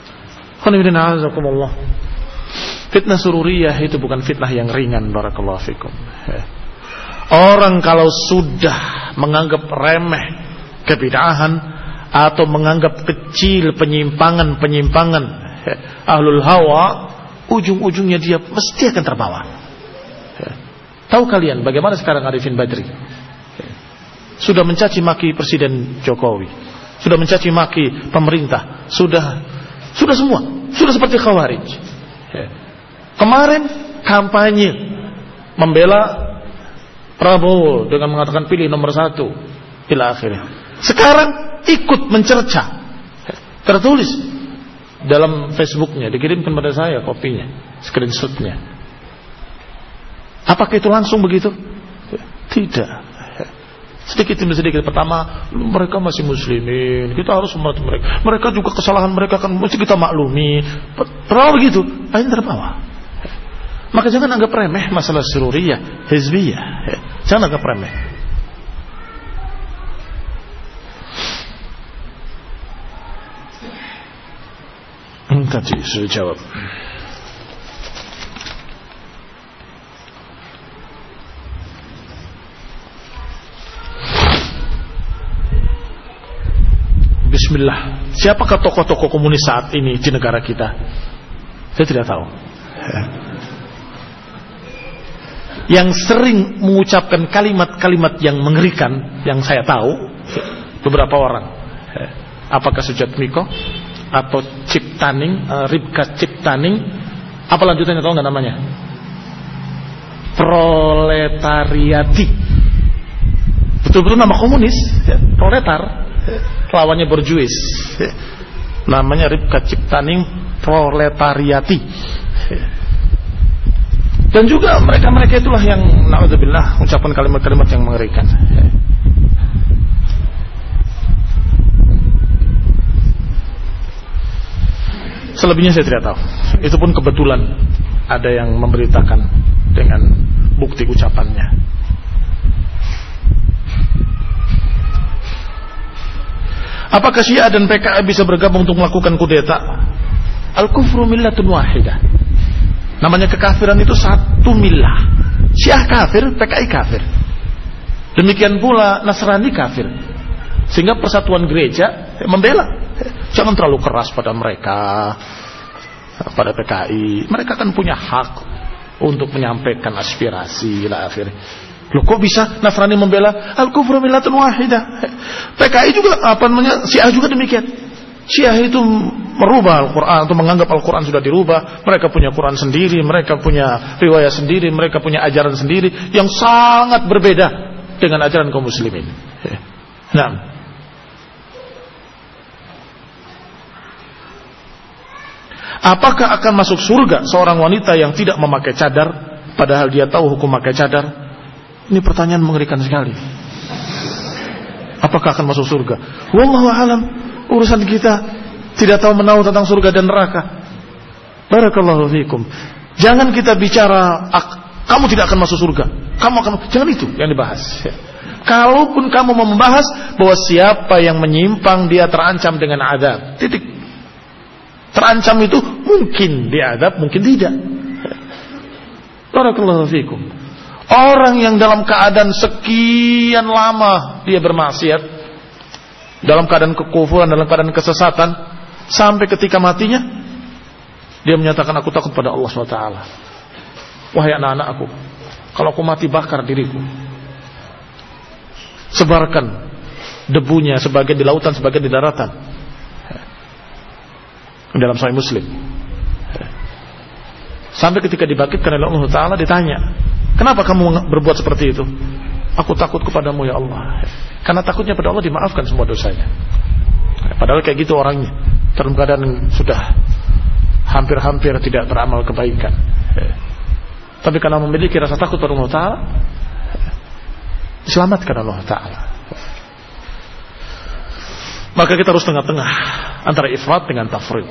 Fitnah sururiyah itu bukan fitnah yang ringan, barakallahu fikum. Orang kalau sudah menganggap remeh kebid'ahan atau menganggap kecil penyimpangan-penyimpangan ahlul hawa, ujung-ujungnya dia mesti akan terbawa. Tahu kalian bagaimana sekarang Arifin Badri sudah mencaci maki Presiden Jokowi, sudah mencaci maki pemerintah, sudah sudah semua, sudah seperti Khawarij. Kemarin kampanye membela Prabowo dengan mengatakan pilih nomor satu, ila akhirnya. Sekarang ikut mencerca, tertulis dalam Facebooknya, dikirimkan pada saya kopinya, screenshotnya. Apakah itu langsung begitu? Tidak. Sedikit demi sedikit. Pertama, mereka masih muslimin, kita harus membantu mereka. Mereka juga kesalahan mereka kan mesti kita maklumi. Terlalu begitu, akhirnya terbawa. Maka jangan anggap remeh masalah sururiyah, hizbiyah. Jangan anggap remeh. Tadi sudah jawab. Bismillah. Siapakah tokoh-tokoh komunis saat ini di negara kita? Saya tidak tahu. Yang sering mengucapkan kalimat-kalimat yang mengerikan, yang saya tahu beberapa orang. Apakah Sujatmiko atau Ciptaning, uh, Ribka Ciptaning, apa lanjutannya tahu nggak namanya? Proletariati. Betul-betul nama komunis, ya, proletar. Lawannya berjuis. Ya. Namanya Ribka Ciptaning Proletariati. Ya. Dan juga mereka-mereka itulah yang na'udzubillah mengucapkan kalimat-kalimat yang mengerikan. Ya. Selebihnya saya tidak tahu. Itu pun kebetulan ada yang memberitakan dengan bukti ucapannya. Apakah Syiah dan P K I bisa bergabung untuk melakukan kudeta? Al-kufru millatun wahidah. Namanya kekafiran itu satu millah. Syiah kafir, P K I kafir. Demikian pula Nasrani kafir. Sehingga persatuan gereja membela. Jangan terlalu keras pada mereka, pada P K I. Mereka kan punya hak untuk menyampaikan aspirasi lah akhirnya. Loh kok bisa Nasrani membela al-kufru millatun wahidah? P K I juga apa namanya? Syiah juga demikian. Syiah itu merubah Al-Quran atau menganggap Al-Quran sudah dirubah. Mereka punya Quran sendiri, mereka punya riwayat sendiri, mereka punya ajaran sendiri yang sangat berbeda dengan ajaran kaum muslimin. Nah, apakah akan masuk surga seorang wanita yang tidak memakai cadar padahal dia tahu hukum memakai cadar? Ini pertanyaan mengerikan sekali. Apakah akan masuk surga? Wallahu a'lam. Urusan kita tidak tahu menahu tentang surga dan neraka. Barakallahu fikum. Jangan kita bicara kamu tidak akan masuk surga, kamu akan, jangan itu yang dibahas. Kalaupun kamu mau membahas bahwa siapa yang menyimpang dia terancam dengan azab. Titik. Terancam itu mungkin diadab, mungkin tidak. Barakallahu fikum. Orang yang dalam keadaan sekian lama dia bermaksiat, dalam keadaan kekufuran, dalam keadaan kesesatan, sampai ketika matinya dia menyatakan, aku takut pada Allah subhanahu wa taala. Wahai anak-anakku, kalau aku mati bakar diriku, sebarkan debunya sebagian di lautan, sebagian di daratan. Dalam Sahih Muslim. Sampai ketika dibangkitkan oleh Allah Ta'ala ditanya, kenapa kamu berbuat seperti itu? Aku takut kepadamu ya Allah. Karena takutnya pada Allah dimaafkan semua dosanya. Padahal kayak gitu orangnya, dalam keadaan sudah hampir-hampir tidak beramal kebaikan. Tapi karena memiliki rasa takut pada Allah Ta'ala, diselamatkan Allah Ta'ala. Maka kita harus tengah-tengah antara ifrat dengan tafrid.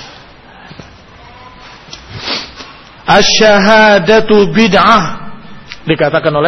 Asyhadatu bid'ah, dikatakan oleh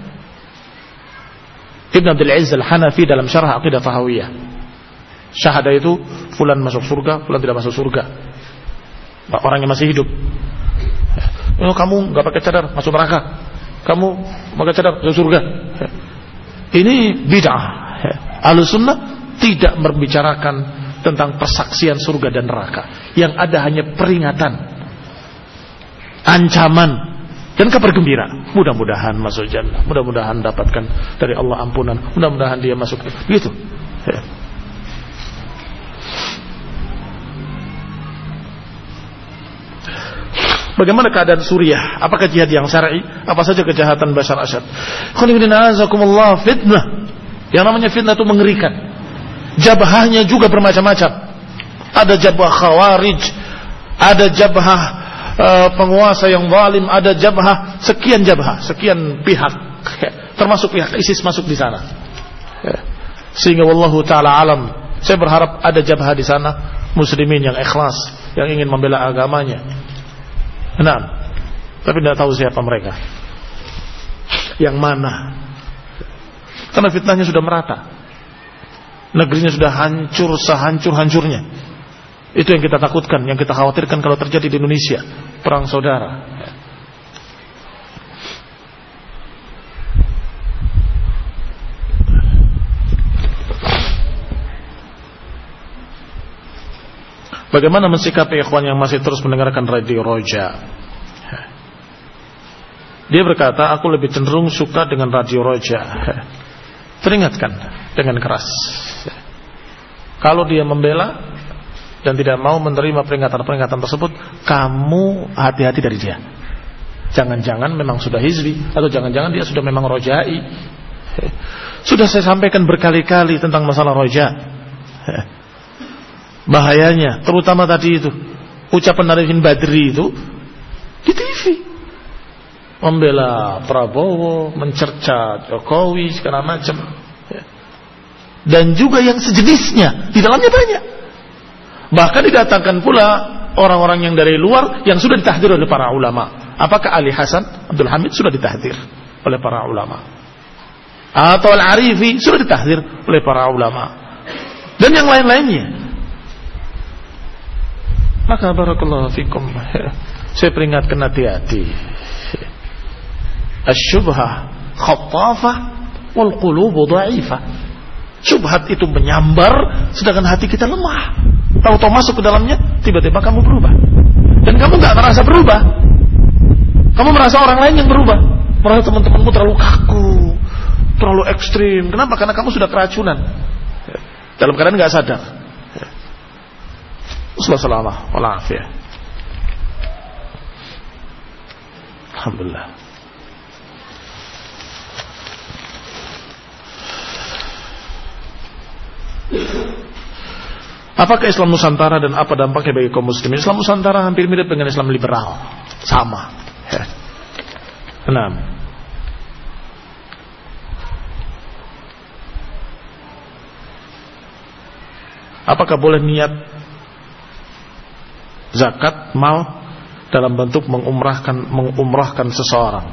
Ibn Abdul Aziz Al-Hanafi dalam syarah Aqidah Tahawiyah. Syahadah itu fulan masuk surga, fulan tidak masuk surga. Orang yang masih hidup. Oh, kamu enggak pakai cadar masuk neraka. Kamu pakai cadar masuk surga. Ini bid'ah. Ahlussunnah tidak membicarakan tentang persaksian surga dan neraka. Yang ada hanya peringatan, ancaman, dan kabar gembira. Mudah-mudahan masuk jannah, mudah-mudahan dapatkan dari Allah ampunan, mudah-mudahan dia masuk. Begitu. Bagaimana keadaan Suriah? Apakah jihad yang syar'i? Apa saja kejahatan Bashar Assad? Fitnah. Yang namanya fitnah itu mengerikan. Jabhahnya juga bermacam-macam. Ada jabhah khawarij, ada jabhah uh, penguasa yang zalim, ada jabhah sekian jabhah, sekian pihak, termasuk pihak ISIS masuk di sana. Sehingga wallahu taala alam, saya berharap ada jabhah di sana muslimin yang ikhlas, yang ingin membela agamanya. Nah, tapi tidak tahu siapa mereka, yang mana, karena fitnahnya sudah merata. Negerinya sudah hancur sehancur-hancurnya. Itu yang kita takutkan, yang kita khawatirkan kalau terjadi di Indonesia, perang saudara. Bagaimana mensikapi ikhwan yang masih terus mendengarkan radio Roja? Dia berkata, aku lebih cenderung suka dengan radio Roja. Peringatkan dengan keras. Kalau dia membela dan tidak mau menerima peringatan-peringatan tersebut, kamu hati-hati dari dia. Jangan-jangan memang sudah hizbi, atau jangan-jangan dia sudah memang rojai. Sudah saya sampaikan berkali-kali tentang masalah roja. Bahayanya, terutama tadi itu ucapan Arifin Badri itu di T V, membela Prabowo, mencerca Jokowi segala macam. Dan juga yang sejenisnya di dalamnya banyak. Bahkan didatangkan pula orang-orang yang dari luar yang sudah ditahdir oleh para ulama. Apakah Ali Hasan Abdul Hamid sudah ditahdir oleh para ulama, atau Al-Arifi sudah ditahdir oleh para ulama, dan yang lain-lainnya. Maka barakallahu fikum, saya peringatkan hati-hati. Asy-syubhah khattafah wal qulubu dha'ifah. Syubhat itu menyambar, sedangkan hati kita lemah. Tahu-tahu masuk ke dalamnya, tiba-tiba kamu berubah. Dan kamu gak merasa berubah. Kamu merasa orang lain yang berubah. Merasa teman-temanmu terlalu kaku, terlalu ekstrim. Kenapa? Karena kamu sudah keracunan. Dalam keadaan gak sadar. Wassalamualaikum warahmatullahi wabarakatuh. Alhamdulillah. Apakah Islam Nusantara dan apa dampaknya bagi kaum muslimin? Islam Nusantara hampir mirip dengan Islam liberal, sama. Enam. Apakah boleh niat zakat mal dalam bentuk mengumrahkan mengumrahkan seseorang?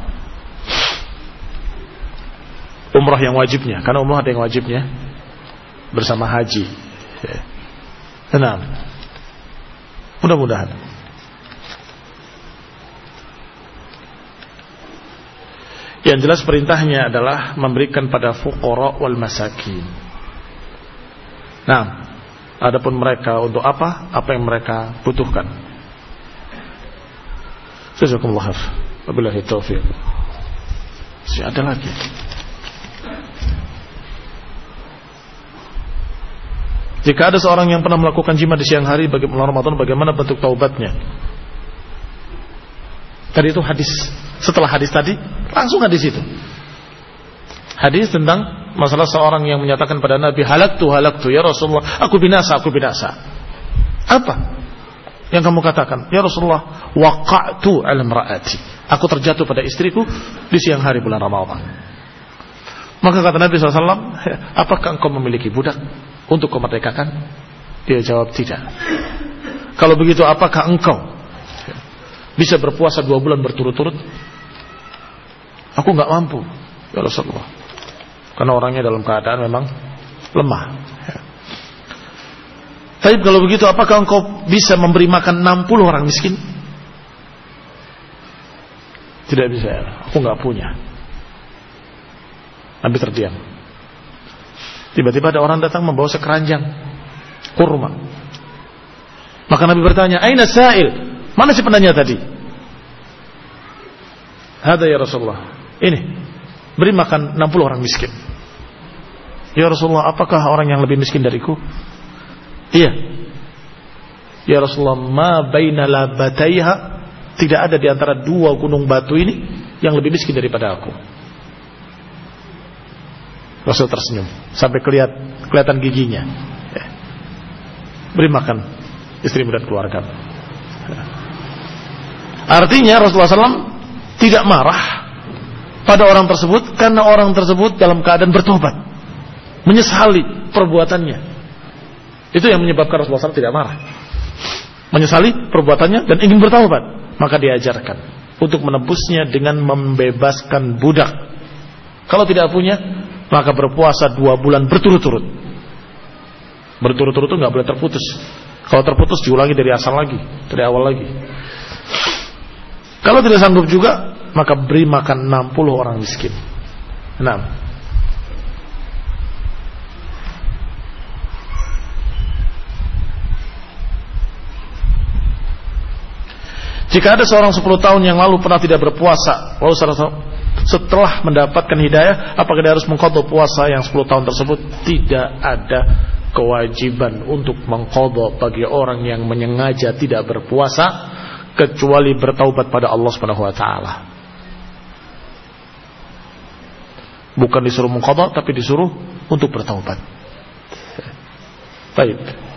Umrah yang wajibnya, karena umrah ada yang wajibnya bersama haji. Tenang. Mudah-mudahan. Yang jelas perintahnya adalah memberikan pada fuqara wal masakin. Nah, adapun mereka untuk apa? Apa yang mereka butuhkan. Jazakumullah khair. Wabillahi taufiq. Masih ada lagi. Jika ada seorang yang pernah melakukan jima di siang hari bagi bulan Ramadan, bagaimana bentuk taubatnya? Tadi itu hadis. Setelah hadis tadi, langsung hadis itu. Hadis tentang masalah seorang yang menyatakan pada Nabi, halaktu halaktu ya Rasulullah, aku binasa, aku binasa. Apa yang kamu katakan? Ya Rasulullah, waqa'tu ala imra'ati, aku terjatuh pada istriku di siang hari bulan Ramadan. Maka kata Nabi shallallahu alaihi wasallam, apakah engkau memiliki budak untuk kau merdekakan? Dia jawab, tidak. Kalau begitu, apakah engkau bisa berpuasa dua bulan berturut-turut? Aku nggak mampu, ya Rasulullah, karena orangnya dalam keadaan memang lemah. Tapi kalau begitu, apakah engkau bisa memberi makan enam puluh orang miskin? Tidak bisa, aku nggak punya. Nabi terdiam. Tiba-tiba ada orang datang membawa sekeranjang kurma. Maka Nabi bertanya, aina sa'il? Mana si penanya tadi? Hada ya Rasulullah, ini beri makan enam puluh orang miskin. Ya Rasulullah, apakah orang yang lebih miskin dariku? Iya. Ya Rasulullah, ma baina labataiha, tidak ada di antara dua gunung batu ini yang lebih miskin daripada aku. Rasul tersenyum sampai kelihat, kelihatan giginya. Beri makan istrimu dan keluarga. Artinya Rasulullah shallallahu alaihi wasallam tidak marah pada orang tersebut karena orang tersebut dalam keadaan bertobat, menyesali perbuatannya. Itu yang menyebabkan Rasulullah shallallahu alaihi wasallam tidak marah. Menyesali perbuatannya dan ingin bertaubat, maka diajarkan untuk menebusnya dengan membebaskan budak. Kalau tidak punya, maka berpuasa dua bulan berturut-turut. Berturut-turut itu nggak boleh terputus. Kalau terputus diulangi dari asal lagi, dari awal lagi. Kalau tidak sanggup juga, maka beri makan enam puluh orang miskin. enam. Jika ada seorang sepuluh tahun yang lalu pernah tidak berpuasa, lalu setelah mendapatkan hidayah, apakah dia harus mengqadha puasa yang sepuluh tahun tersebut? Tidak ada kewajiban untuk mengqadha bagi orang yang menyengaja tidak berpuasa, kecuali bertaubat pada Allah Subhanahu wa taala. Bukan disuruh mengqadha, tapi disuruh untuk bertaubat. Baik.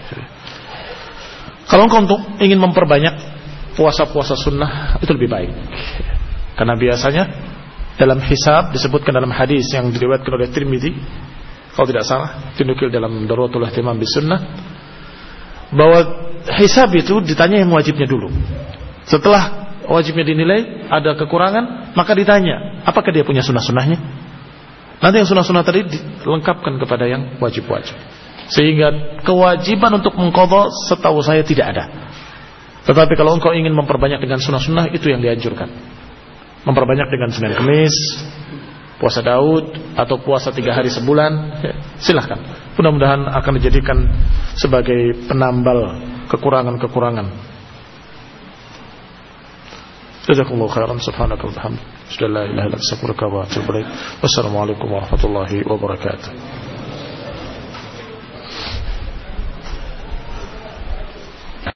Kalau engkau untuk ingin memperbanyak puasa-puasa sunnah, itu lebih baik. Karena biasanya dalam hisab disebutkan dalam hadis yang diriwayatkan oleh Tirmidzi, kalau tidak salah, dinukil dalam Daruratul Ihtimam bis Sunnah, bahwa hisab itu ditanya yang wajibnya dulu. Setelah wajibnya dinilai ada kekurangan, maka ditanya apakah dia punya sunnah-sunnahnya. Nanti yang sunnah-sunnah tadi dilengkapkan kepada yang wajib-wajib, sehingga kewajiban untuk mengqadha setahu saya tidak ada. Tetapi kalau engkau ingin memperbanyak dengan sunnah-sunnah, itu yang dianjurkan. Memperbanyak dengan Senin Kemis, puasa Daud, atau puasa tiga hari sebulan, ya, silahkan. Mudah-mudahan akan dijadikan sebagai penambal kekurangan-kekurangan. Jazakumullahu khairan, subhanakallahumma wa bihamdika, asyhadu an la ilaha illa anta, astaghfiruka wa atubu ilaik. Wassalamualaikum warahmatullahi wabarakatuh.